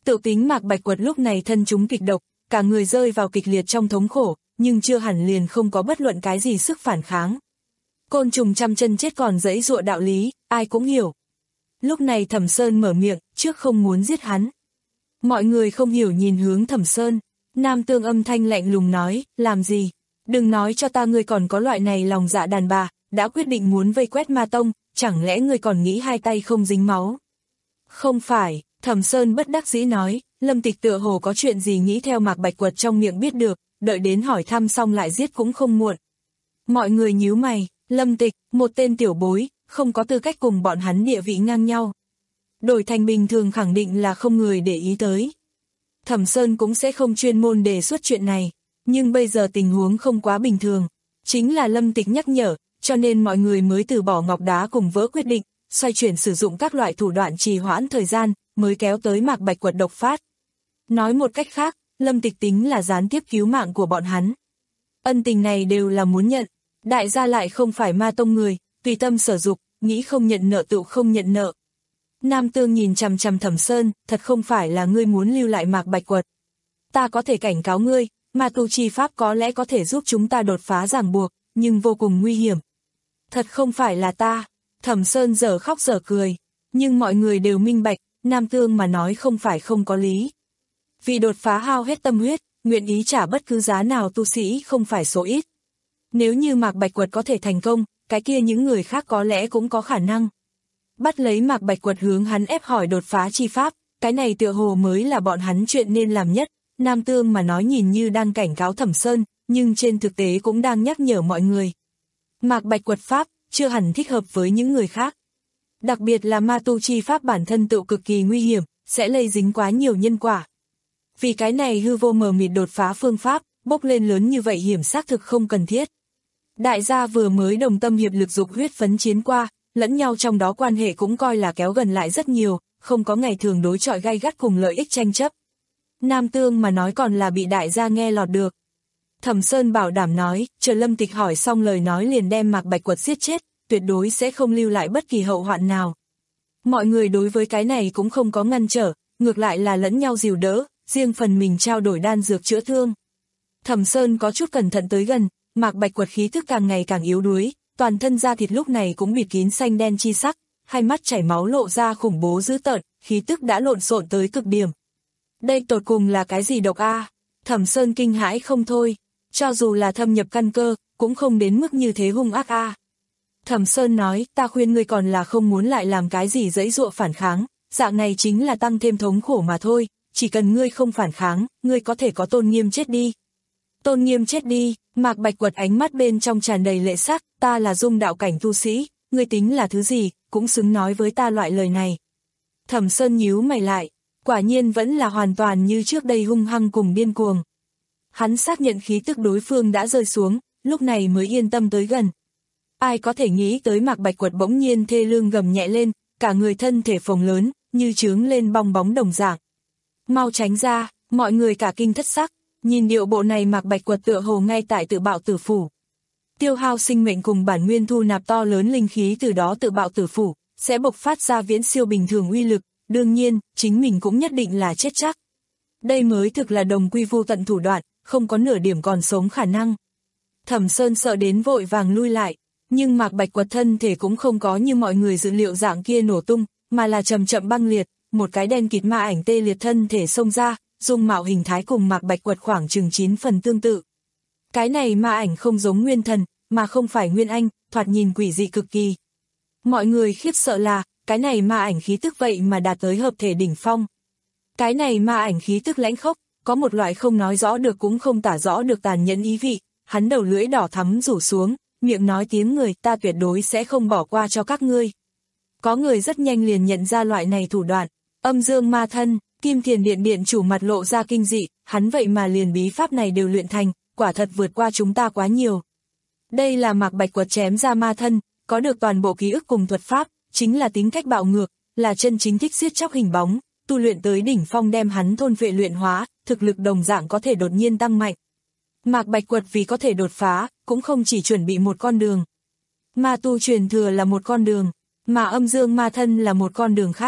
Tự tính Mạc Bạch Quật lúc này thân chúng kịch độc, cả người rơi vào kịch liệt trong thống khổ, nhưng chưa hẳn liền không có bất luận cái gì sức phản kháng. Côn trùng trăm chân chết còn giãy giụa đạo lý, ai cũng hiểu. Lúc này Thẩm Sơn mở miệng, trước không muốn giết hắn. Mọi người không hiểu nhìn hướng Thẩm Sơn, Nam Tương âm thanh lạnh lùng nói, làm gì? Đừng nói cho ta ngươi còn có loại này lòng dạ đàn bà, đã quyết định muốn vây quét Ma Tông, chẳng lẽ ngươi còn nghĩ hai tay không dính máu? Không phải, Thẩm Sơn bất đắc dĩ nói, Lâm Tịch tựa hồ có chuyện gì nghĩ theo Mạc Bạch Quật trong miệng biết được, đợi đến hỏi thăm xong lại giết cũng không muộn. Mọi người nhíu mày, Lâm Tịch, một tên tiểu bối, không có tư cách cùng bọn hắn địa vị ngang nhau. Đổi thành bình thường khẳng định là không người để ý tới. Thẩm Sơn cũng sẽ không chuyên môn đề xuất chuyện này, nhưng bây giờ tình huống không quá bình thường. Chính là Lâm Tịch nhắc nhở, cho nên mọi người mới từ bỏ ngọc đá cùng vỡ quyết định, xoay chuyển sử dụng các loại thủ đoạn trì hoãn thời gian, mới kéo tới Mạc Bạch Quật độc phát. Nói một cách khác, Lâm Tịch tính là gián tiếp cứu mạng của bọn hắn. Ân tình này đều là muốn nhận, đại gia lại không phải Ma Tông người, tùy tâm sở dục, nghĩ không nhận nợ tự không nhận nợ. Nam Tương nhìn chằm chằm Thẩm Sơn, thật không phải là ngươi muốn lưu lại Mạc Bạch Quật. Ta có thể cảnh cáo ngươi, Ma Tu chi pháp có lẽ có thể giúp chúng ta đột phá ràng buộc, nhưng vô cùng nguy hiểm. Thật không phải là ta. Thẩm Sơn dở khóc dở cười, nhưng mọi người đều minh bạch, Nam Tương mà nói không phải không có lý. Vì đột phá hao hết tâm huyết, nguyện ý trả bất cứ giá nào tu sĩ không phải số ít. Nếu như Mạc Bạch Quật có thể thành công, cái kia những người khác có lẽ cũng có khả năng. Bắt lấy Mạc Bạch Quật hướng hắn ép hỏi đột phá chi pháp, cái này tựa hồ mới là bọn hắn chuyện nên làm nhất. Nam Tương mà nói nhìn như đang cảnh cáo Thẩm Sơn, nhưng trên thực tế cũng đang nhắc nhở mọi người. Mạc Bạch Quật pháp, chưa hẳn thích hợp với những người khác. Đặc biệt là ma tu chi pháp bản thân tự cực kỳ nguy hiểm, sẽ lây dính quá nhiều nhân quả. Vì cái này hư vô mờ mịt đột phá phương pháp, bốc lên lớn như vậy hiểm xác thực không cần thiết. Đại gia vừa mới đồng tâm hiệp lực dục huyết phấn chiến qua, lẫn nhau trong đó quan hệ cũng coi là kéo gần lại rất nhiều, không có ngày thường đối chọi gay gắt cùng lợi ích tranh chấp. Nam Tương mà nói còn là bị đại gia nghe lọt được. Thẩm Sơn bảo đảm nói, chờ Lâm Tịch hỏi xong lời nói liền đem Mạc Bạch Quật giết chết, tuyệt đối sẽ không lưu lại bất kỳ hậu hoạn nào. Mọi người đối với cái này cũng không có ngăn trở, ngược lại là lẫn nhau dìu đỡ, riêng phần mình trao đổi đan dược chữa thương. Thẩm Sơn có chút cẩn thận tới gần, Mạc Bạch Quật khí thức càng ngày càng yếu đuối, toàn thân da thịt lúc này cũng bịt kín xanh đen chi sắc, hai mắt chảy máu lộ ra khủng bố dữ tợn, khí tức đã lộn xộn tới cực điểm. Đây tột cùng là cái gì độc a? Thẩm Sơn kinh hãi không thôi, cho dù là thâm nhập căn cơ, cũng không đến mức như thế hung ác a. Thẩm Sơn nói, ta khuyên ngươi còn là không muốn lại làm cái gì giãy giụa phản kháng, dạng này chính là tăng thêm thống khổ mà thôi, chỉ cần ngươi không phản kháng, ngươi có thể có tôn nghiêm chết đi. Tôn nghiêm chết đi, Mạc Bạch Quật ánh mắt bên trong tràn đầy lệ sắc, ta là dung đạo cảnh tu sĩ, ngươi tính là thứ gì, cũng xứng nói với ta loại lời này. Thẩm Sơn nhíu mày lại, quả nhiên vẫn là hoàn toàn như trước đây hung hăng cùng điên cuồng. Hắn xác nhận khí tức đối phương đã rơi xuống, lúc này mới yên tâm tới gần. Ai có thể nghĩ tới Mạc Bạch Quật bỗng nhiên thê lương gầm nhẹ lên, cả người thân thể phồng lớn, như trướng lên bong bóng đồng dạng. Mau tránh ra, mọi người cả kinh thất sắc, nhìn điệu bộ này Mạc Bạch Quật tựa hồ ngay tại tự bạo tử phủ. Tiêu hao sinh mệnh cùng bản nguyên thu nạp to lớn linh khí từ đó tự bạo tử phủ, sẽ bộc phát ra viễn siêu bình thường uy lực, đương nhiên, chính mình cũng nhất định là chết chắc. Đây mới thực là đồng quy vô tận thủ đoạn, không có nửa điểm còn sống khả năng. Thẩm Sơn sợ đến vội vàng lui lại, nhưng Mạc Bạch Quật thân thể cũng không có như mọi người dự liệu dạng kia nổ tung, mà là chậm chậm băng liệt, một cái đen kịt ma ảnh tê liệt thân thể xông ra, dung mạo hình thái cùng Mạc Bạch Quật khoảng chừng chín phần tương tự. Cái này ma ảnh không giống nguyên thần, mà không phải nguyên anh, thoạt nhìn quỷ dị cực kỳ. Mọi người khiếp sợ là, cái này ma ảnh khí tức vậy mà đạt tới hợp thể đỉnh phong. Cái này ma ảnh khí tức lãnh khốc, có một loại không nói rõ được cũng không tả rõ được tàn nhẫn ý vị, hắn đầu lưỡi đỏ thắm rủ xuống, miệng nói tiếng người, ta tuyệt đối sẽ không bỏ qua cho các ngươi. Có người rất nhanh liền nhận ra loại này thủ đoạn, âm dương ma thân, Kim Thiền Điện điện chủ mặt lộ ra kinh dị, hắn vậy mà liền bí pháp này đều luyện thành, quả thật vượt qua chúng ta quá nhiều. Đây là Mạc Bạch Quật chém ra ma thân, có được toàn bộ ký ức cùng thuật pháp, chính là tính cách bạo ngược, là chân chính thích giết chóc hình bóng, tu luyện tới đỉnh phong đem hắn thôn vệ luyện hóa, thực lực đồng dạng có thể đột nhiên tăng mạnh. Mạc Bạch Quật vì có thể đột phá, cũng không chỉ chuẩn bị một con đường. Ma tu truyền thừa là một con đường, mà âm dương ma thân là một con đường khác.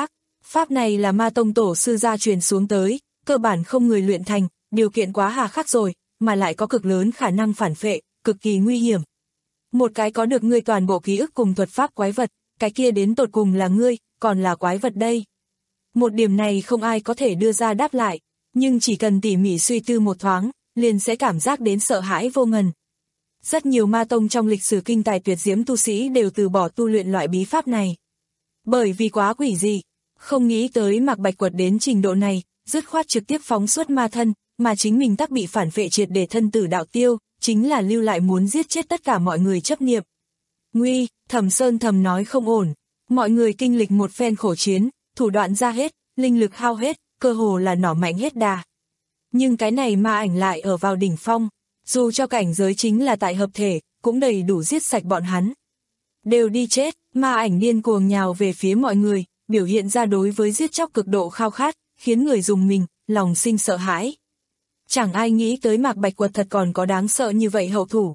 Pháp này là ma tông tổ sư gia truyền xuống tới, cơ bản không người luyện thành, điều kiện quá hà khắc rồi, mà lại có cực lớn khả năng phản phệ, cực kỳ nguy hiểm. Một cái có được ngươi toàn bộ ký ức cùng thuật pháp quái vật, cái kia đến tột cùng là ngươi, còn là quái vật đây. Một điểm này không ai có thể đưa ra đáp lại, nhưng chỉ cần tỉ mỉ suy tư một thoáng, liền sẽ cảm giác đến sợ hãi vô ngần. Rất nhiều ma tông trong lịch sử kinh tài tuyệt diễm tu sĩ đều từ bỏ tu luyện loại bí pháp này. Bởi vì quá quỷ dị, không nghĩ tới Mạc Bạch Quật đến trình độ này, dứt khoát trực tiếp phóng xuất ma thân, mà chính mình tắc bị phản phệ triệt để thân tử đạo tiêu, chính là lưu lại muốn giết chết tất cả mọi người chấp niệm. Nguy, Thẩm Sơn thầm nói không ổn, mọi người kinh lịch một phen khổ chiến, thủ đoạn ra hết, linh lực hao hết, cơ hồ là nỏ mạnh hết đà. Nhưng cái này ma ảnh lại ở vào đỉnh phong, dù cho cảnh giới chính là tại hợp thể, cũng đầy đủ giết sạch bọn hắn. Đều đi chết, ma ảnh điên cuồng nhào về phía mọi người, biểu hiện ra đối với giết chóc cực độ khao khát, khiến người dùng mình, lòng sinh sợ hãi. Chẳng ai nghĩ tới Mạc Bạch Quật thật còn có đáng sợ như vậy hậu thủ.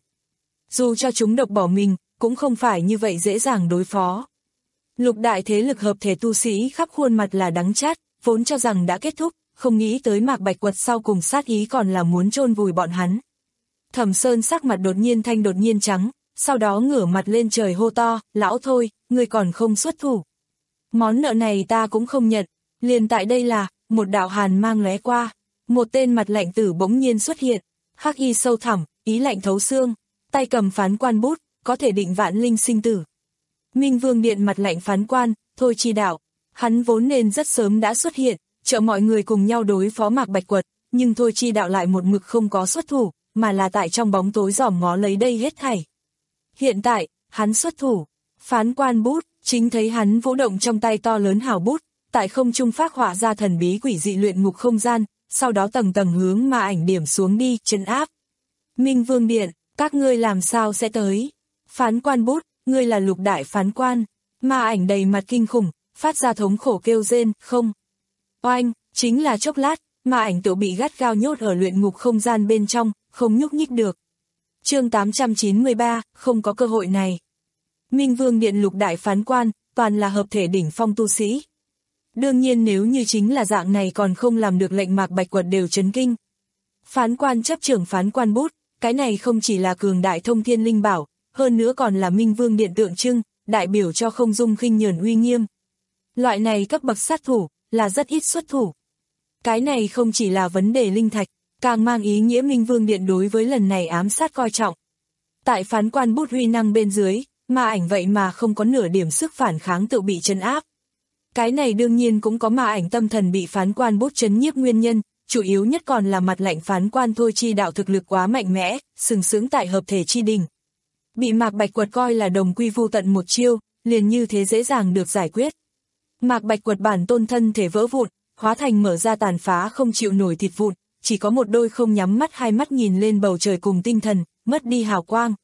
Dù cho chúng độc bỏ mình, cũng không phải như vậy dễ dàng đối phó. Lục đại thế lực hợp thể tu sĩ khắp khuôn mặt là đắng chát, vốn cho rằng đã kết thúc, không nghĩ tới Mạc Bạch Quật sau cùng sát ý còn là muốn chôn vùi bọn hắn. Thẩm Sơn sắc mặt đột nhiên thanh đột nhiên trắng, sau đó ngửa mặt lên trời hô to, lão thôi, ngươi còn không xuất thủ. Món nợ này ta cũng không nhận, liền tại đây là, một đạo hàn mang lóe qua, một tên mặt lạnh tử bỗng nhiên xuất hiện, hắc y sâu thẳm, ý lạnh thấu xương, tay cầm phán quan bút, có thể định vạn linh sinh tử. Minh Vương Điện mặt lạnh phán quan, Thôi Chi Đạo, hắn vốn nên rất sớm đã xuất hiện, trợ mọi người cùng nhau đối phó Mạc Bạch Quật, nhưng Thôi Chi Đạo lại một mực không có xuất thủ, mà là tại trong bóng tối dòm ngó lấy đây hết thảy. Hiện tại, hắn xuất thủ, phán quan bút, chính thấy hắn vũ động trong tay to lớn hào bút, tại không trung phác họa ra thần bí quỷ dị luyện ngục không gian, sau đó tầng tầng hướng ma ảnh điểm xuống đi, trấn áp. Minh Vương Điện, các ngươi làm sao sẽ tới? Phán quan bút, ngươi là lục đại phán quan. Ma ảnh đầy mặt kinh khủng, phát ra thống khổ kêu rên, không. Oanh, chính là chốc lát, ma ảnh tự bị gắt gao nhốt ở luyện ngục không gian bên trong, không nhúc nhích được. Chương tám trăm chín mươi ba, không có cơ hội này. Minh Vương Điện lục đại phán quan, toàn là hợp thể đỉnh phong tu sĩ. Đương nhiên nếu như chính là dạng này còn không làm được lệnh Mạc Bạch Quật đều chấn kinh. Phán quan chấp trưởng phán quan bút, cái này không chỉ là cường đại thông thiên linh bảo, hơn nữa còn là Minh Vương Điện tượng trưng, đại biểu cho không dung khinh nhờn uy nghiêm. Loại này cấp bậc sát thủ, là rất ít xuất thủ. Cái này không chỉ là vấn đề linh thạch, càng mang ý nghĩa Minh Vương Điện đối với lần này ám sát coi trọng. Tại phán quan bút huy năng bên dưới, ma ảnh vậy mà không có nửa điểm sức phản kháng tự bị trấn áp. Cái này đương nhiên cũng có ma ảnh tâm thần bị phán quan bút trấn nhiếp nguyên nhân, chủ yếu nhất còn là mặt lạnh phán quan Thôi Chi Đạo thực lực quá mạnh mẽ, sừng sững tại hợp thể chi đỉnh. Bị Mạc Bạch Quật coi là đồng quy vu tận một chiêu, liền như thế dễ dàng được giải quyết. Mạc Bạch Quật bản tôn thân thể vỡ vụn, hóa thành mở ra tàn phá không chịu nổi thịt vụn, chỉ có một đôi không nhắm mắt hai mắt nhìn lên bầu trời cùng tinh thần, mất đi hào quang.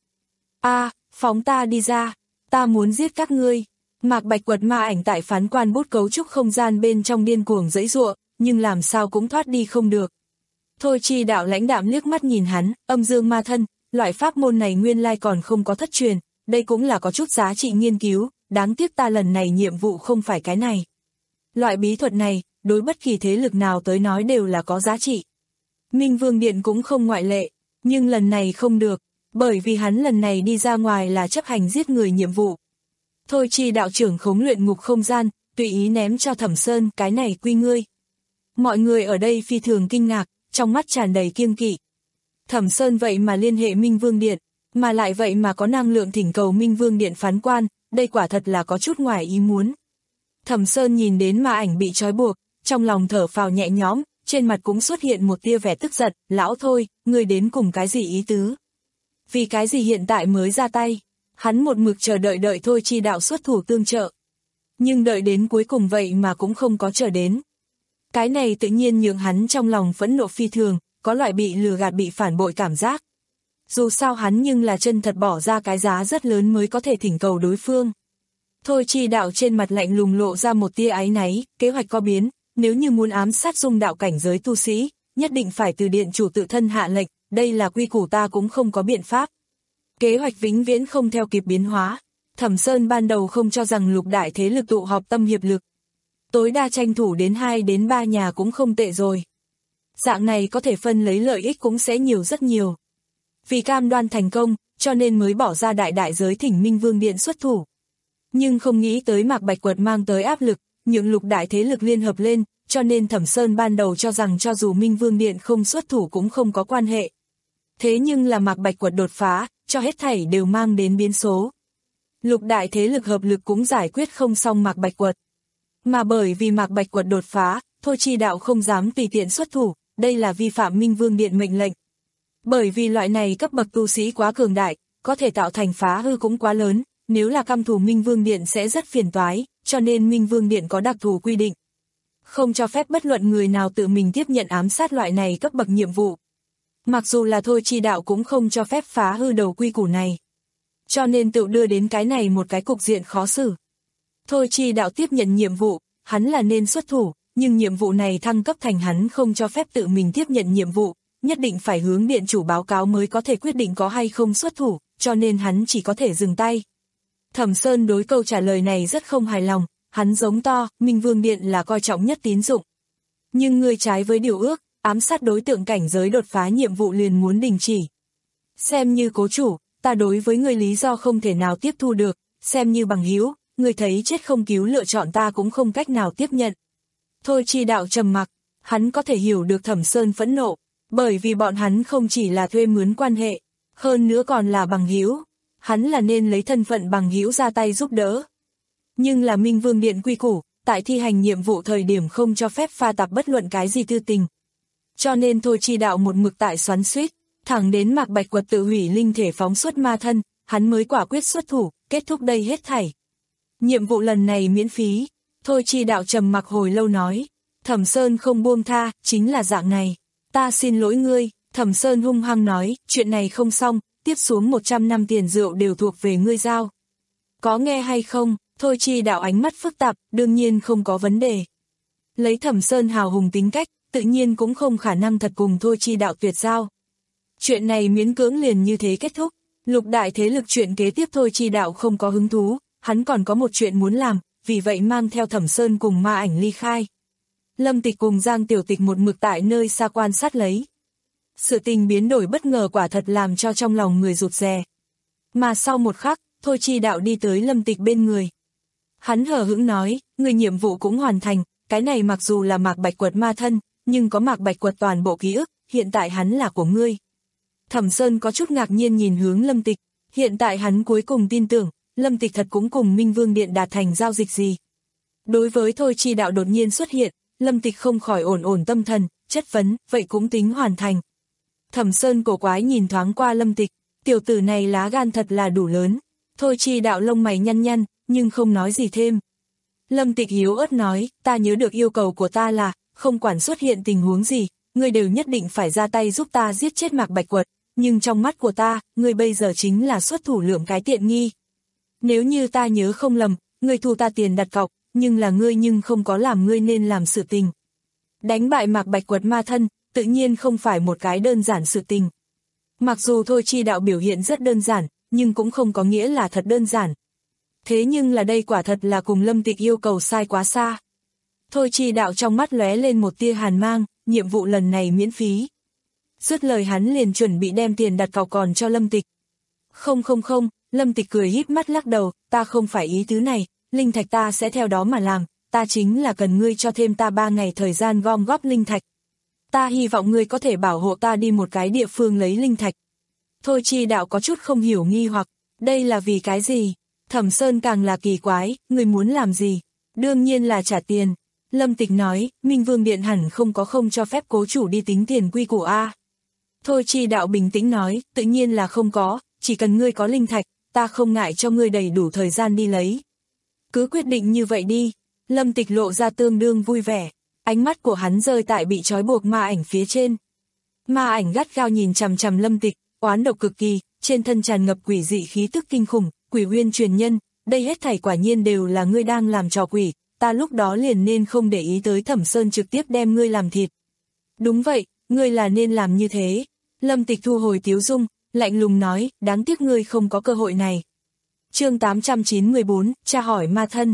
A, phóng ta đi ra, ta muốn giết các ngươi. Mạc Bạch Quật ma ảnh tại phán quan bút cấu trúc không gian bên trong điên cuồng giãy giụa, nhưng làm sao cũng thoát đi không được. Thôi Chi Đạo lãnh đạm liếc mắt nhìn hắn, âm dương ma thân, loại pháp môn này nguyên lai còn không có thất truyền, đây cũng là có chút giá trị nghiên cứu, đáng tiếc ta lần này nhiệm vụ không phải cái này. Loại bí thuật này, đối bất kỳ thế lực nào tới nói đều là có giá trị. Minh Vương Điện cũng không ngoại lệ, nhưng lần này không được, bởi vì hắn lần này đi ra ngoài là chấp hành giết người nhiệm vụ. Thôi Chi Đạo trưởng khống luyện ngục không gian, tùy ý ném cho Thẩm Sơn, cái này quy ngươi. Mọi người ở đây phi thường kinh ngạc, trong mắt tràn đầy kiêng kỵ. Thẩm Sơn vậy mà liên hệ Minh Vương Điện, mà lại vậy mà có năng lượng thỉnh cầu Minh Vương Điện phán quan, đây quả thật là có chút ngoài ý muốn. Thẩm Sơn nhìn đến ma ảnh bị trói buộc, trong lòng thở phào nhẹ nhõm, trên mặt cũng xuất hiện một tia vẻ tức giận, lão thôi, ngươi đến cùng cái gì ý tứ? Vì cái gì hiện tại mới ra tay? Hắn một mực chờ đợi đợi Thôi Chi Đạo xuất thủ tương trợ. Nhưng đợi đến cuối cùng vậy mà cũng không có chờ đến. Cái này tự nhiên nhường hắn trong lòng phẫn nộ phi thường, có loại bị lừa gạt bị phản bội cảm giác. Dù sao hắn nhưng là chân thật bỏ ra cái giá rất lớn mới có thể thỉnh cầu đối phương. Thôi Chi Đạo trên mặt lạnh lùng lộ ra một tia áy náy, kế hoạch có biến, nếu như muốn ám sát dung đạo cảnh giới tu sĩ, nhất định phải từ điện chủ tự thân hạ lệnh, đây là quy củ ta cũng không có biện pháp. Kế hoạch vĩnh viễn không theo kịp biến hóa. Thẩm Sơn ban đầu không cho rằng lục đại thế lực tụ họp tâm hiệp lực. Tối đa tranh thủ đến hai đến ba nhà cũng không tệ rồi. Dạng này có thể phân lấy lợi ích cũng sẽ nhiều rất nhiều. Vì cam đoan thành công, cho nên mới bỏ ra đại đại giới thỉnh Minh Vương Điện xuất thủ. Nhưng không nghĩ tới Mạc Bạch Quật mang tới áp lực, những lục đại thế lực liên hợp lên, cho nên Thẩm Sơn ban đầu cho rằng cho dù Minh Vương Điện không xuất thủ cũng không có quan hệ. Thế nhưng là Mạc Bạch Quật đột phá, cho hết thảy đều mang đến biến số. Lục đại thế lực hợp lực cũng giải quyết không xong Mạc Bạch Quật. Mà bởi vì Mạc Bạch Quật đột phá, Thôi Chi Đạo không dám tùy tiện xuất thủ, đây là vi phạm Minh Vương Điện mệnh lệnh. Bởi vì loại này cấp bậc tu sĩ quá cường đại, có thể tạo thành phá hư cũng quá lớn, nếu là căm thù Minh Vương Điện sẽ rất phiền toái, cho nên Minh Vương Điện có đặc thù quy định. Không cho phép bất luận người nào tự mình tiếp nhận ám sát loại này cấp bậc nhiệm vụ. Mặc dù là Thôi Chi Đạo cũng không cho phép phá hư đầu quy củ này. Cho nên tự đưa đến cái này một cái cục diện khó xử. Thôi Chi Đạo tiếp nhận nhiệm vụ, hắn là nên xuất thủ, nhưng nhiệm vụ này thăng cấp thành hắn không cho phép tự mình tiếp nhận nhiệm vụ, nhất định phải hướng điện chủ báo cáo mới có thể quyết định có hay không xuất thủ, cho nên hắn chỉ có thể dừng tay. Thẩm Sơn đối câu trả lời này rất không hài lòng, hắn giống to, Minh Vương Điện là coi trọng nhất tín dụng. Nhưng ngươi trái với điều ước, ám sát đối tượng cảnh giới đột phá nhiệm vụ liền muốn đình chỉ. Xem như cố chủ, ta đối với ngươi lý do không thể nào tiếp thu được, xem như bằng hữu, ngươi thấy chết không cứu lựa chọn ta cũng không cách nào tiếp nhận. Thôi Chi Đạo trầm mặc, hắn có thể hiểu được Thẩm Sơn phẫn nộ, bởi vì bọn hắn không chỉ là thuê mướn quan hệ, hơn nữa còn là bằng hữu, hắn là nên lấy thân phận bằng hữu ra tay giúp đỡ. Nhưng là Minh Vương Điện quy củ, tại thi hành nhiệm vụ thời điểm không cho phép pha tạp bất luận cái gì tư tình. Cho nên Thôi Chi Đạo một mực tại xoắn xuýt, thẳng đến Mạc Bạch Quật tự hủy linh thể phóng xuất ma thân, hắn mới quả quyết xuất thủ, kết thúc đây hết thảy. Nhiệm vụ lần này miễn phí, Thôi Chi Đạo trầm mặc hồi lâu nói, Thẩm Sơn không buông tha, chính là dạng này. Ta xin lỗi ngươi, Thẩm Sơn hung hăng nói, chuyện này không xong, tiếp xuống một trăm năm tiền rượu đều thuộc về ngươi giao. Có nghe hay không? Thôi Chi Đạo ánh mắt phức tạp, đương nhiên không có vấn đề. Lấy Thẩm Sơn hào hùng tính cách, tự nhiên cũng không khả năng thật cùng Thôi Chi Đạo tuyệt giao. Chuyện này miễn cưỡng liền như thế kết thúc, lục đại thế lực chuyện kế tiếp Thôi Chi Đạo không có hứng thú, hắn còn có một chuyện muốn làm, vì vậy mang theo Thẩm Sơn cùng Ma Ảnh ly khai. Lâm Tịch cùng Giang Tiểu Tịch một mực tại nơi xa quan sát lấy. Sự tình biến đổi bất ngờ quả thật làm cho trong lòng người rụt rè. Mà sau một khắc, Thôi Chi Đạo đi tới Lâm Tịch bên người. Hắn hờ hững nói, người nhiệm vụ cũng hoàn thành, cái này mặc dù là Mạc Bạch Quật ma thân, nhưng có Mạc Bạch Quật toàn bộ ký ức, hiện tại hắn là của ngươi. Thẩm Sơn có chút ngạc nhiên nhìn hướng Lâm Tịch, hiện tại hắn cuối cùng tin tưởng, Lâm Tịch thật cũng cùng Minh Vương Điện đạt thành giao dịch gì. Đối với Thôi Chi Đạo đột nhiên xuất hiện, Lâm Tịch không khỏi ổn ổn tâm thần, chất vấn, vậy cũng tính hoàn thành. Thẩm Sơn cổ quái nhìn thoáng qua Lâm Tịch, tiểu tử này lá gan thật là đủ lớn. Thôi Chi Đạo lông mày nhăn nhăn, nhưng không nói gì thêm. Lâm Tịch yếu ớt nói, ta nhớ được yêu cầu của ta là, không quản xuất hiện tình huống gì, ngươi đều nhất định phải ra tay giúp ta giết chết Mạc Bạch Quật, nhưng trong mắt của ta, ngươi bây giờ chính là xuất thủ lượm cái tiện nghi. Nếu như ta nhớ không lầm, ngươi thu ta tiền đặt cọc, nhưng là ngươi nhưng không có làm ngươi nên làm sự tình. Đánh bại Mạc Bạch Quật ma thân, tự nhiên không phải một cái đơn giản sự tình. Mặc dù Thôi Chi Đạo biểu hiện rất đơn giản, nhưng cũng không có nghĩa là thật đơn giản. Thế nhưng là đây quả thật là cùng Lâm Tịch yêu cầu sai quá xa. Thôi Chi Đạo trong mắt lóe lên một tia hàn mang, nhiệm vụ lần này miễn phí. Dứt lời hắn liền chuẩn bị đem tiền đặt cọc còn cho Lâm Tịch. Không không không, Lâm Tịch cười híp mắt lắc đầu, ta không phải ý tứ này, linh thạch ta sẽ theo đó mà làm, ta chính là cần ngươi cho thêm ta ba ngày thời gian gom góp linh thạch. Ta hy vọng ngươi có thể bảo hộ ta đi một cái địa phương lấy linh thạch. Thôi Chi Đạo có chút không hiểu nghi hoặc, đây là vì cái gì? Thẩm Sơn càng là kỳ quái, ngươi muốn làm gì? Đương nhiên là trả tiền. Lâm Tịch nói, Minh Vương Điện hẳn không có không cho phép cố chủ đi tính tiền quy củ A. Thôi Chi Đạo bình tĩnh nói, tự nhiên là không có, chỉ cần ngươi có linh thạch, ta không ngại cho ngươi đầy đủ thời gian đi lấy. Cứ quyết định như vậy đi. Lâm Tịch lộ ra tương đương vui vẻ, ánh mắt của hắn rơi tại bị trói buộc Ma Ảnh phía trên. Ma Ảnh gắt gao nhìn chằm chằm Lâm Tịch, oán độc cực kỳ, trên thân tràn ngập quỷ dị khí tức kinh khủng, quỷ uyên truyền nhân, đây hết thảy quả nhiên đều là ngươi đang làm trò quỷ, ta lúc đó liền nên không để ý tới Thẩm Sơn trực tiếp đem ngươi làm thịt. Đúng vậy, ngươi là nên làm như thế. Lâm Tịch thu hồi tiếu dung, lạnh lùng nói, đáng tiếc ngươi không có cơ hội này. Chương tám trăm chín mươi bốn, tra hỏi ma thân.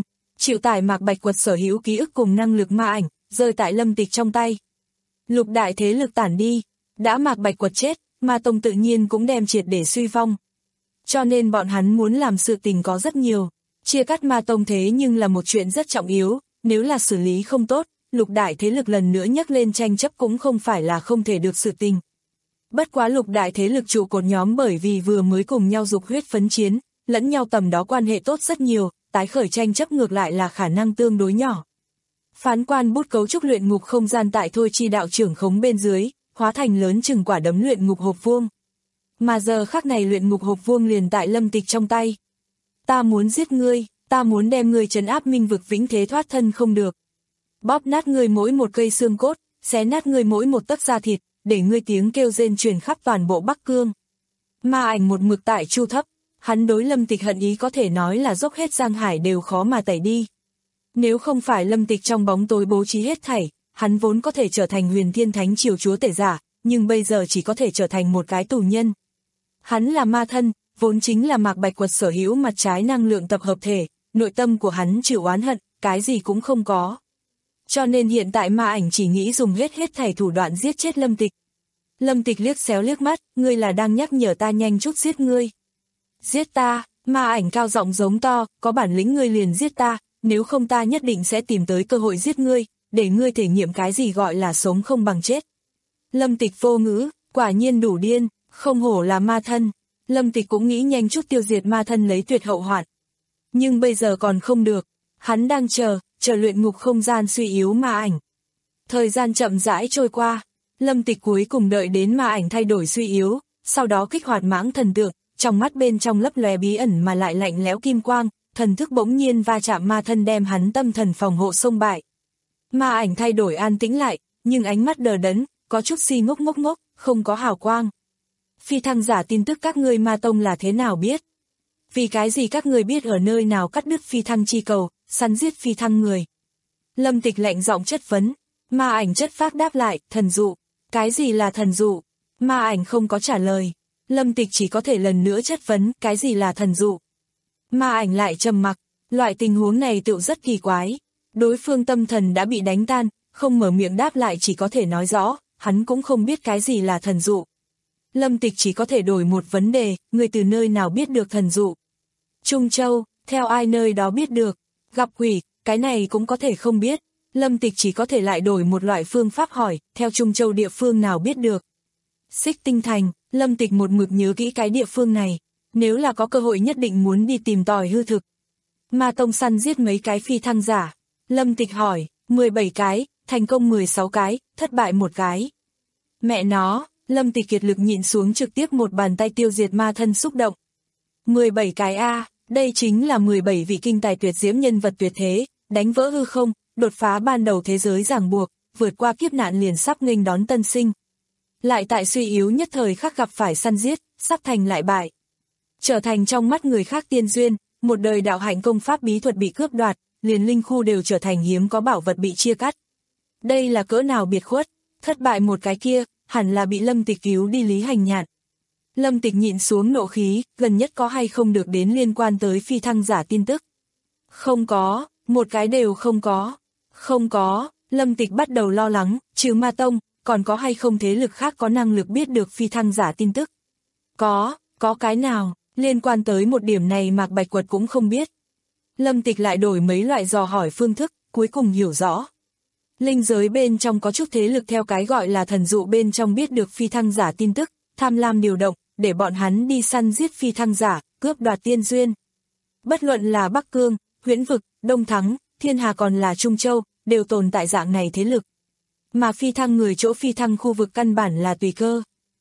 chịu tải Mạc Bạch Quật sở hữu ký ức cùng năng lực ma ảnh, rơi tại Lâm Tịch trong tay. Lục đại thế lực tản đi, đã Mạc Bạch Quật chết, Ma Tông tự nhiên cũng đem triệt để suy vong. Cho nên bọn hắn muốn làm sự tình có rất nhiều, chia cắt Ma Tông thế nhưng là một chuyện rất trọng yếu, nếu là xử lý không tốt, lục đại thế lực lần nữa nhắc lên tranh chấp cũng không phải là không thể được sự tình. Bất quá lục đại thế lực trụ cột nhóm bởi vì vừa mới cùng nhau dục huyết phấn chiến, lẫn nhau tầm đó quan hệ tốt rất nhiều, tái khởi tranh chấp ngược lại là khả năng tương đối nhỏ. Phán quan bút cấu trúc luyện ngục không gian tại Thôi Chi đạo trưởng khống bên dưới, hóa thành lớn chừng quả đấm luyện ngục hộp vuông. Mà giờ khắc này luyện ngục hộp vuông liền tại Lâm Tịch trong tay. Ta muốn giết ngươi, ta muốn đem ngươi trấn áp minh vực vĩnh thế thoát thân không được. Bóp nát ngươi mỗi một cây xương cốt, xé nát ngươi mỗi một tấc da thịt, để ngươi tiếng kêu rên truyền khắp toàn bộ Bắc Cương. Ma ảnh một mực tại chu thấp, hắn đối Lâm Tịch hận ý có thể nói là dốc hết Giang Hải đều khó mà tẩy đi. Nếu không phải Lâm Tịch trong bóng tối bố trí hết thảy, hắn vốn có thể trở thành Huyền Thiên Thánh Triều chúa tể giả, nhưng bây giờ chỉ có thể trở thành một cái tù nhân. Hắn là ma thân, vốn chính là Mạc Bạch Quật sở hữu mặt trái năng lượng tập hợp thể, nội tâm của hắn trừ oán hận, cái gì cũng không có. Cho nên hiện tại ma ảnh chỉ nghĩ dùng hết hết thảy thủ đoạn giết chết Lâm Tịch. Lâm Tịch liếc xéo liếc mắt, ngươi là đang nhắc nhở ta nhanh chút giết ngươi. Giết ta, ma ảnh cao giọng giống to, có bản lĩnh ngươi liền giết ta, nếu không ta nhất định sẽ tìm tới cơ hội giết ngươi, để ngươi thể nghiệm cái gì gọi là sống không bằng chết. Lâm Tịch vô ngữ, quả nhiên đủ điên, không hổ là ma thân. Lâm Tịch cũng nghĩ nhanh chút tiêu diệt ma thân lấy tuyệt hậu hoạn. Nhưng bây giờ còn không được, hắn đang chờ, chờ luyện ngục không gian suy yếu ma ảnh. Thời gian chậm rãi trôi qua, Lâm Tịch cuối cùng đợi đến ma ảnh thay đổi suy yếu, sau đó kích hoạt mãng thần tượng, trong mắt bên trong lấp lóe bí ẩn mà lại lạnh lẽo kim quang, thần thức bỗng nhiên va chạm ma thân đem hắn tâm thần phòng hộ xông bại. Ma ảnh thay đổi an tĩnh lại, nhưng ánh mắt đờ đẫn, có chút si ngốc ngốc ngốc, không có hào quang. Phi thăng giả tin tức các ngươi Ma Tông là thế nào biết? Vì cái gì các ngươi biết ở nơi nào cắt đứt phi thăng chi cầu, săn giết phi thăng người? Lâm Tịch lạnh giọng chất vấn, ma ảnh chất phác đáp lại, thần dụ. Cái gì là thần dụ? Ma ảnh không có trả lời. Lâm Tịch chỉ có thể lần nữa chất vấn, cái gì là thần dụ? Ma ảnh lại trầm mặc, loại tình huống này tựu rất kỳ quái. Đối phương tâm thần đã bị đánh tan, không mở miệng đáp lại chỉ có thể nói rõ, hắn cũng không biết cái gì là thần dụ. Lâm Tịch chỉ có thể đổi một vấn đề, người từ nơi nào biết được thần dụ? Trung Châu, theo ai nơi đó biết được? Gặp quỷ, cái này cũng có thể không biết. Lâm Tịch chỉ có thể lại đổi một loại phương pháp hỏi, theo Trung Châu địa phương nào biết được? Xích Tinh Thành, Lâm Tịch một mực nhớ kỹ cái địa phương này, nếu là có cơ hội nhất định muốn đi tìm tòi hư thực. Ma Tông săn giết mấy cái phi thăng giả? Lâm Tịch hỏi, mười bảy cái, thành công mười sáu cái, thất bại một cái. Mẹ nó, Lâm Tịch kiệt lực nhịn xuống trực tiếp một bàn tay tiêu diệt ma thân xúc động. mười bảy cái a, đây chính là mười bảy vị kinh tài tuyệt diễm nhân vật tuyệt thế, đánh vỡ hư không, đột phá ban đầu thế giới ràng buộc, vượt qua kiếp nạn liền sắp nghênh đón tân sinh. Lại tại suy yếu nhất thời khắc gặp phải săn giết, sắp thành lại bại. Trở thành trong mắt người khác tiên duyên, một đời đạo hạnh công pháp bí thuật bị cướp đoạt, liền linh khu đều trở thành hiếm có bảo vật bị chia cắt. Đây là cỡ nào biệt khuất, thất bại một cái kia, hẳn là bị Lâm Tịch cứu đi Lý Hành Nhạn. Lâm Tịch nhịn xuống nộ khí, gần nhất có hay không được đến liên quan tới phi thăng giả tin tức. Không có, một cái đều không có. Không có, Lâm Tịch bắt đầu lo lắng, trừ Ma Tông, còn có hay không thế lực khác có năng lực biết được phi thăng giả tin tức. Có, có cái nào, liên quan tới một điểm này Mạc Bạch Quật cũng không biết. Lâm Tịch lại đổi mấy loại dò hỏi phương thức, cuối cùng hiểu rõ. Linh giới bên trong có chút thế lực theo cái gọi là thần dụ bên trong biết được phi thăng giả tin tức, tham lam điều động, để bọn hắn đi săn giết phi thăng giả, cướp đoạt tiên duyên. Bất luận là Bắc Cương, Huyễn Vực, Đông Thắng, Thiên Hà còn là Trung Châu, đều tồn tại dạng này thế lực. Mà phi thăng người chỗ phi thăng khu vực căn bản là tùy cơ.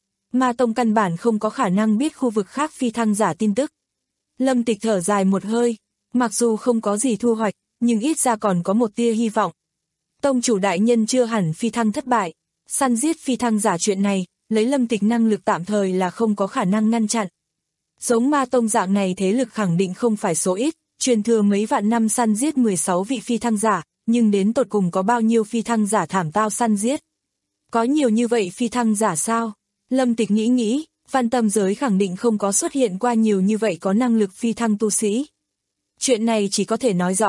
Ma Tông căn bản không có khả năng biết khu vực khác phi thăng giả tin tức. Lâm Tịch thở dài một hơi, mặc dù không có gì thu hoạch, nhưng ít ra còn có một tia hy vọng. Tông chủ đại nhân chưa hẳn phi thăng thất bại, săn giết phi thăng giả chuyện này, lấy Lâm Tịch năng lực tạm thời là không có khả năng ngăn chặn. Giống Ma Tông dạng này thế lực khẳng định không phải số ít, truyền thừa mấy vạn năm săn giết mười sáu vị phi thăng giả, nhưng đến tột cùng có bao nhiêu phi thăng giả thảm tao săn giết? Có nhiều như vậy phi thăng giả sao? Lâm Tịch nghĩ nghĩ, Văn Tâm giới khẳng định không có xuất hiện qua nhiều như vậy có năng lực phi thăng tu sĩ. Chuyện này chỉ có thể nói rõ,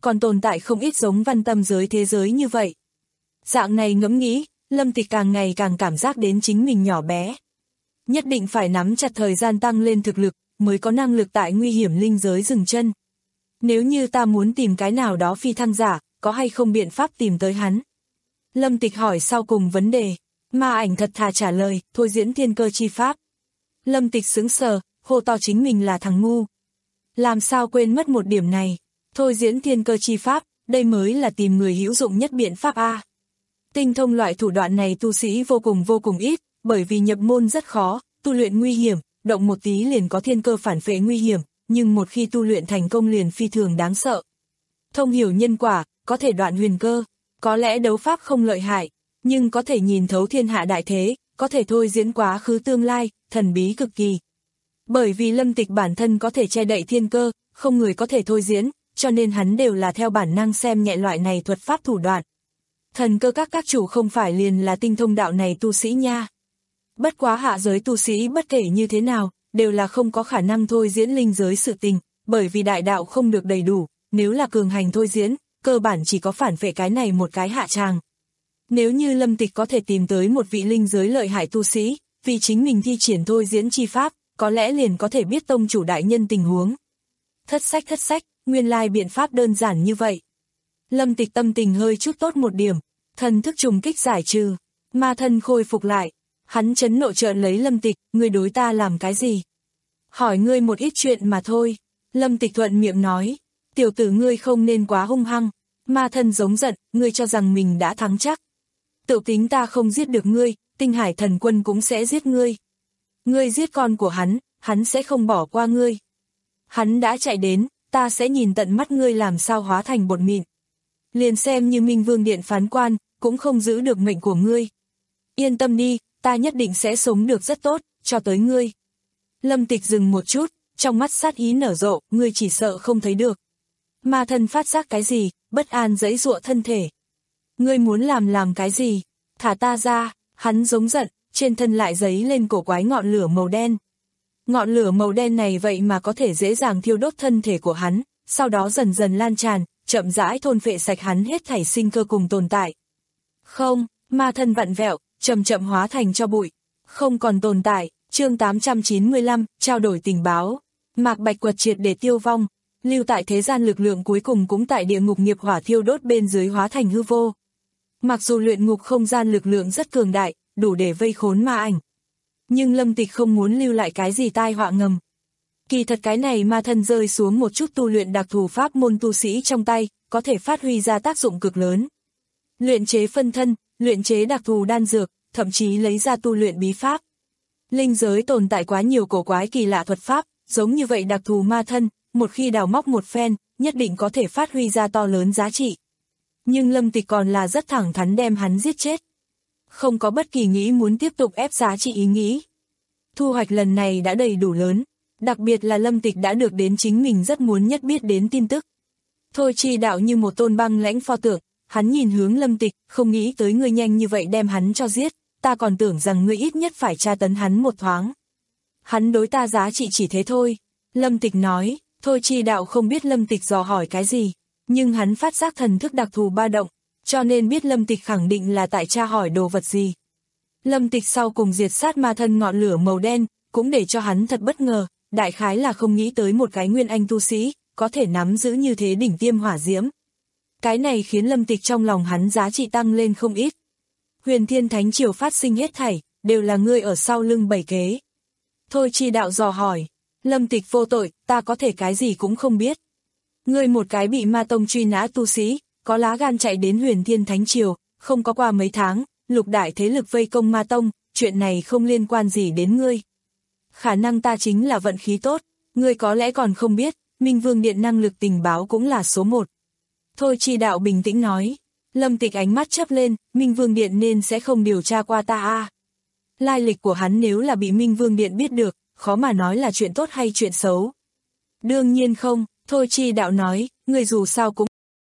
còn tồn tại không ít giống văn tâm giới thế giới như vậy. Dạng này ngẫm nghĩ, Lâm Tịch càng ngày càng cảm giác đến chính mình nhỏ bé. Nhất định phải nắm chặt thời gian tăng lên thực lực, mới có năng lực tại nguy hiểm linh giới dừng chân. Nếu như ta muốn tìm cái nào đó phi thăng giả, có hay không biện pháp tìm tới hắn? Lâm Tịch hỏi sau cùng vấn đề. Ma ảnh thật thà trả lời, thôi diễn thiên cơ chi pháp. Lâm Tịch sững sờ, hô to chính mình là thằng ngu. Làm sao quên mất một điểm này? Thôi diễn thiên cơ chi pháp, đây mới là tìm người hữu dụng nhất biện pháp A. Tinh thông loại thủ đoạn này tu sĩ vô cùng vô cùng ít, bởi vì nhập môn rất khó, tu luyện nguy hiểm, động một tí liền có thiên cơ phản phệ nguy hiểm, nhưng một khi tu luyện thành công liền phi thường đáng sợ. Thông hiểu nhân quả, có thể đoạn huyền cơ, có lẽ đấu pháp không lợi hại, nhưng có thể nhìn thấu thiên hạ đại thế, có thể thôi diễn quá khứ tương lai, thần bí cực kỳ. Bởi vì Lâm Tịch bản thân có thể che đậy thiên cơ, không người có thể thôi diễn, cho nên hắn đều là theo bản năng xem nhẹ loại này thuật pháp thủ đoạn. Thần cơ các các chủ không phải liền là tinh thông đạo này tu sĩ nha. Bất quá hạ giới tu sĩ bất kể như thế nào, đều là không có khả năng thôi diễn linh giới sự tình, bởi vì đại đạo không được đầy đủ, nếu là cường hành thôi diễn, cơ bản chỉ có phản phệ cái này một cái hạ tràng. Nếu như Lâm Tịch có thể tìm tới một vị linh giới lợi hại tu sĩ, vì chính mình thi triển thôi diễn chi pháp, có lẽ liền có thể biết tông chủ đại nhân tình huống. Thất sách thất sách, nguyên lai biện pháp đơn giản như vậy. Lâm Tịch tâm tình hơi chút tốt một điểm, thần thức trùng kích giải trừ, ma thân khôi phục lại. Hắn chấn nộ trợn lấy Lâm Tịch, ngươi đối ta làm cái gì? Hỏi ngươi một ít chuyện mà thôi. Lâm Tịch thuận miệng nói, tiểu tử ngươi không nên quá hung hăng. Ma thân giống giận, ngươi cho rằng mình đã thắng chắc. Tự tính ta không giết được ngươi, Tinh Hải thần quân cũng sẽ giết ngươi. Ngươi giết con của hắn, hắn sẽ không bỏ qua ngươi. Hắn đã chạy đến, ta sẽ nhìn tận mắt ngươi làm sao hóa thành bột mịn. Liền xem như Minh Vương Điện phán quan, cũng không giữ được mệnh của ngươi. Yên tâm đi, ta nhất định sẽ sống được rất tốt, cho tới ngươi. Lâm Tịch dừng một chút, trong mắt sát ý nở rộ, ngươi chỉ sợ không thấy được. Ma thân phát giác cái gì, bất an giãy giụa thân thể. Ngươi muốn làm làm cái gì? Thả ta ra, hắn giống giận, trên thân lại giấy lên cổ quái ngọn lửa màu đen. Ngọn lửa màu đen này vậy mà có thể dễ dàng thiêu đốt thân thể của hắn, sau đó dần dần lan tràn, chậm rãi thôn phệ sạch hắn hết thảy sinh cơ cùng tồn tại. Không, ma thân vặn vẹo, chậm chậm hóa thành cho bụi, không còn tồn tại. Chương tám trăm chín mươi lăm, trao đổi tình báo. Mạc Bạch Quật triệt để tiêu vong, lưu tại thế gian lực lượng cuối cùng cũng tại địa ngục nghiệp hỏa thiêu đốt bên dưới hóa thành hư vô. Mặc dù luyện ngục không gian lực lượng rất cường đại, đủ để vây khốn ma ảnh, nhưng Lâm Tịch không muốn lưu lại cái gì tai họa ngầm. Kỳ thật cái này ma thân rơi xuống một chút tu luyện đặc thù pháp môn tu sĩ trong tay, có thể phát huy ra tác dụng cực lớn. Luyện chế phân thân, luyện chế đặc thù đan dược, thậm chí lấy ra tu luyện bí pháp. Linh giới tồn tại quá nhiều cổ quái kỳ lạ thuật pháp, giống như vậy đặc thù ma thân, một khi đào móc một phen, nhất định có thể phát huy ra to lớn giá trị. Nhưng Lâm Tịch còn là rất thẳng thắn đem hắn giết chết. Không có bất kỳ nghĩ muốn tiếp tục ép giá trị ý nghĩ. Thu hoạch lần này đã đầy đủ lớn, đặc biệt là Lâm Tịch đã được đến chính mình rất muốn nhất biết đến tin tức. Thôi Chi Đạo như một tôn băng lãnh pho tượng, hắn nhìn hướng Lâm Tịch, không nghĩ tới ngươi nhanh như vậy đem hắn cho giết, ta còn tưởng rằng ngươi ít nhất phải tra tấn hắn một thoáng. Hắn đối ta giá trị chỉ thế thôi. Lâm Tịch nói, Thôi Chi Đạo không biết Lâm Tịch dò hỏi cái gì, nhưng hắn phát giác thần thức đặc thù ba động, cho nên biết Lâm Tịch khẳng định là tại tra hỏi đồ vật gì. Lâm Tịch sau cùng diệt sát ma thân ngọn lửa màu đen, cũng để cho hắn thật bất ngờ, đại khái là không nghĩ tới một cái nguyên anh tu sĩ, có thể nắm giữ như thế đỉnh tiêm hỏa diễm. Cái này khiến Lâm Tịch trong lòng hắn giá trị tăng lên không ít. Huyền Thiên Thánh Triều phát sinh hết thảy, đều là ngươi ở sau lưng bày kế. Thôi Chi Đạo dò hỏi, Lâm Tịch vô tội, ta có thể cái gì cũng không biết. Ngươi một cái bị ma tông truy nã tu sĩ, có lá gan chạy đến Huyền Thiên Thánh Triều, không có qua mấy tháng, lục đại thế lực vây công ma tông, chuyện này không liên quan gì đến ngươi. Khả năng ta chính là vận khí tốt, ngươi có lẽ còn không biết, Minh Vương Điện năng lực tình báo cũng là số một. Thôi Chi Đạo bình tĩnh nói. Lâm Tịch ánh mắt chớp lên, Minh Vương Điện nên sẽ không điều tra qua ta a. Lai lịch của hắn nếu là bị Minh Vương Điện biết được, khó mà nói là chuyện tốt hay chuyện xấu. Đương nhiên không, Thôi Chi Đạo nói, người dù sao cũng...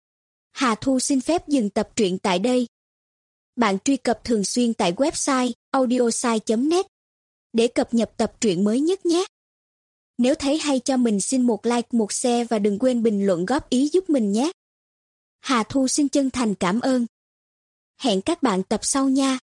Hà Thu xin phép dừng tập truyện tại đây. Bạn truy cập thường xuyên tại website audiosai chấm net để cập nhật tập truyện mới nhất nhé. Nếu thấy hay cho mình xin một like, một share và đừng quên bình luận góp ý giúp mình nhé. Hà Thu xin chân thành cảm ơn. Hẹn các bạn tập sau nha.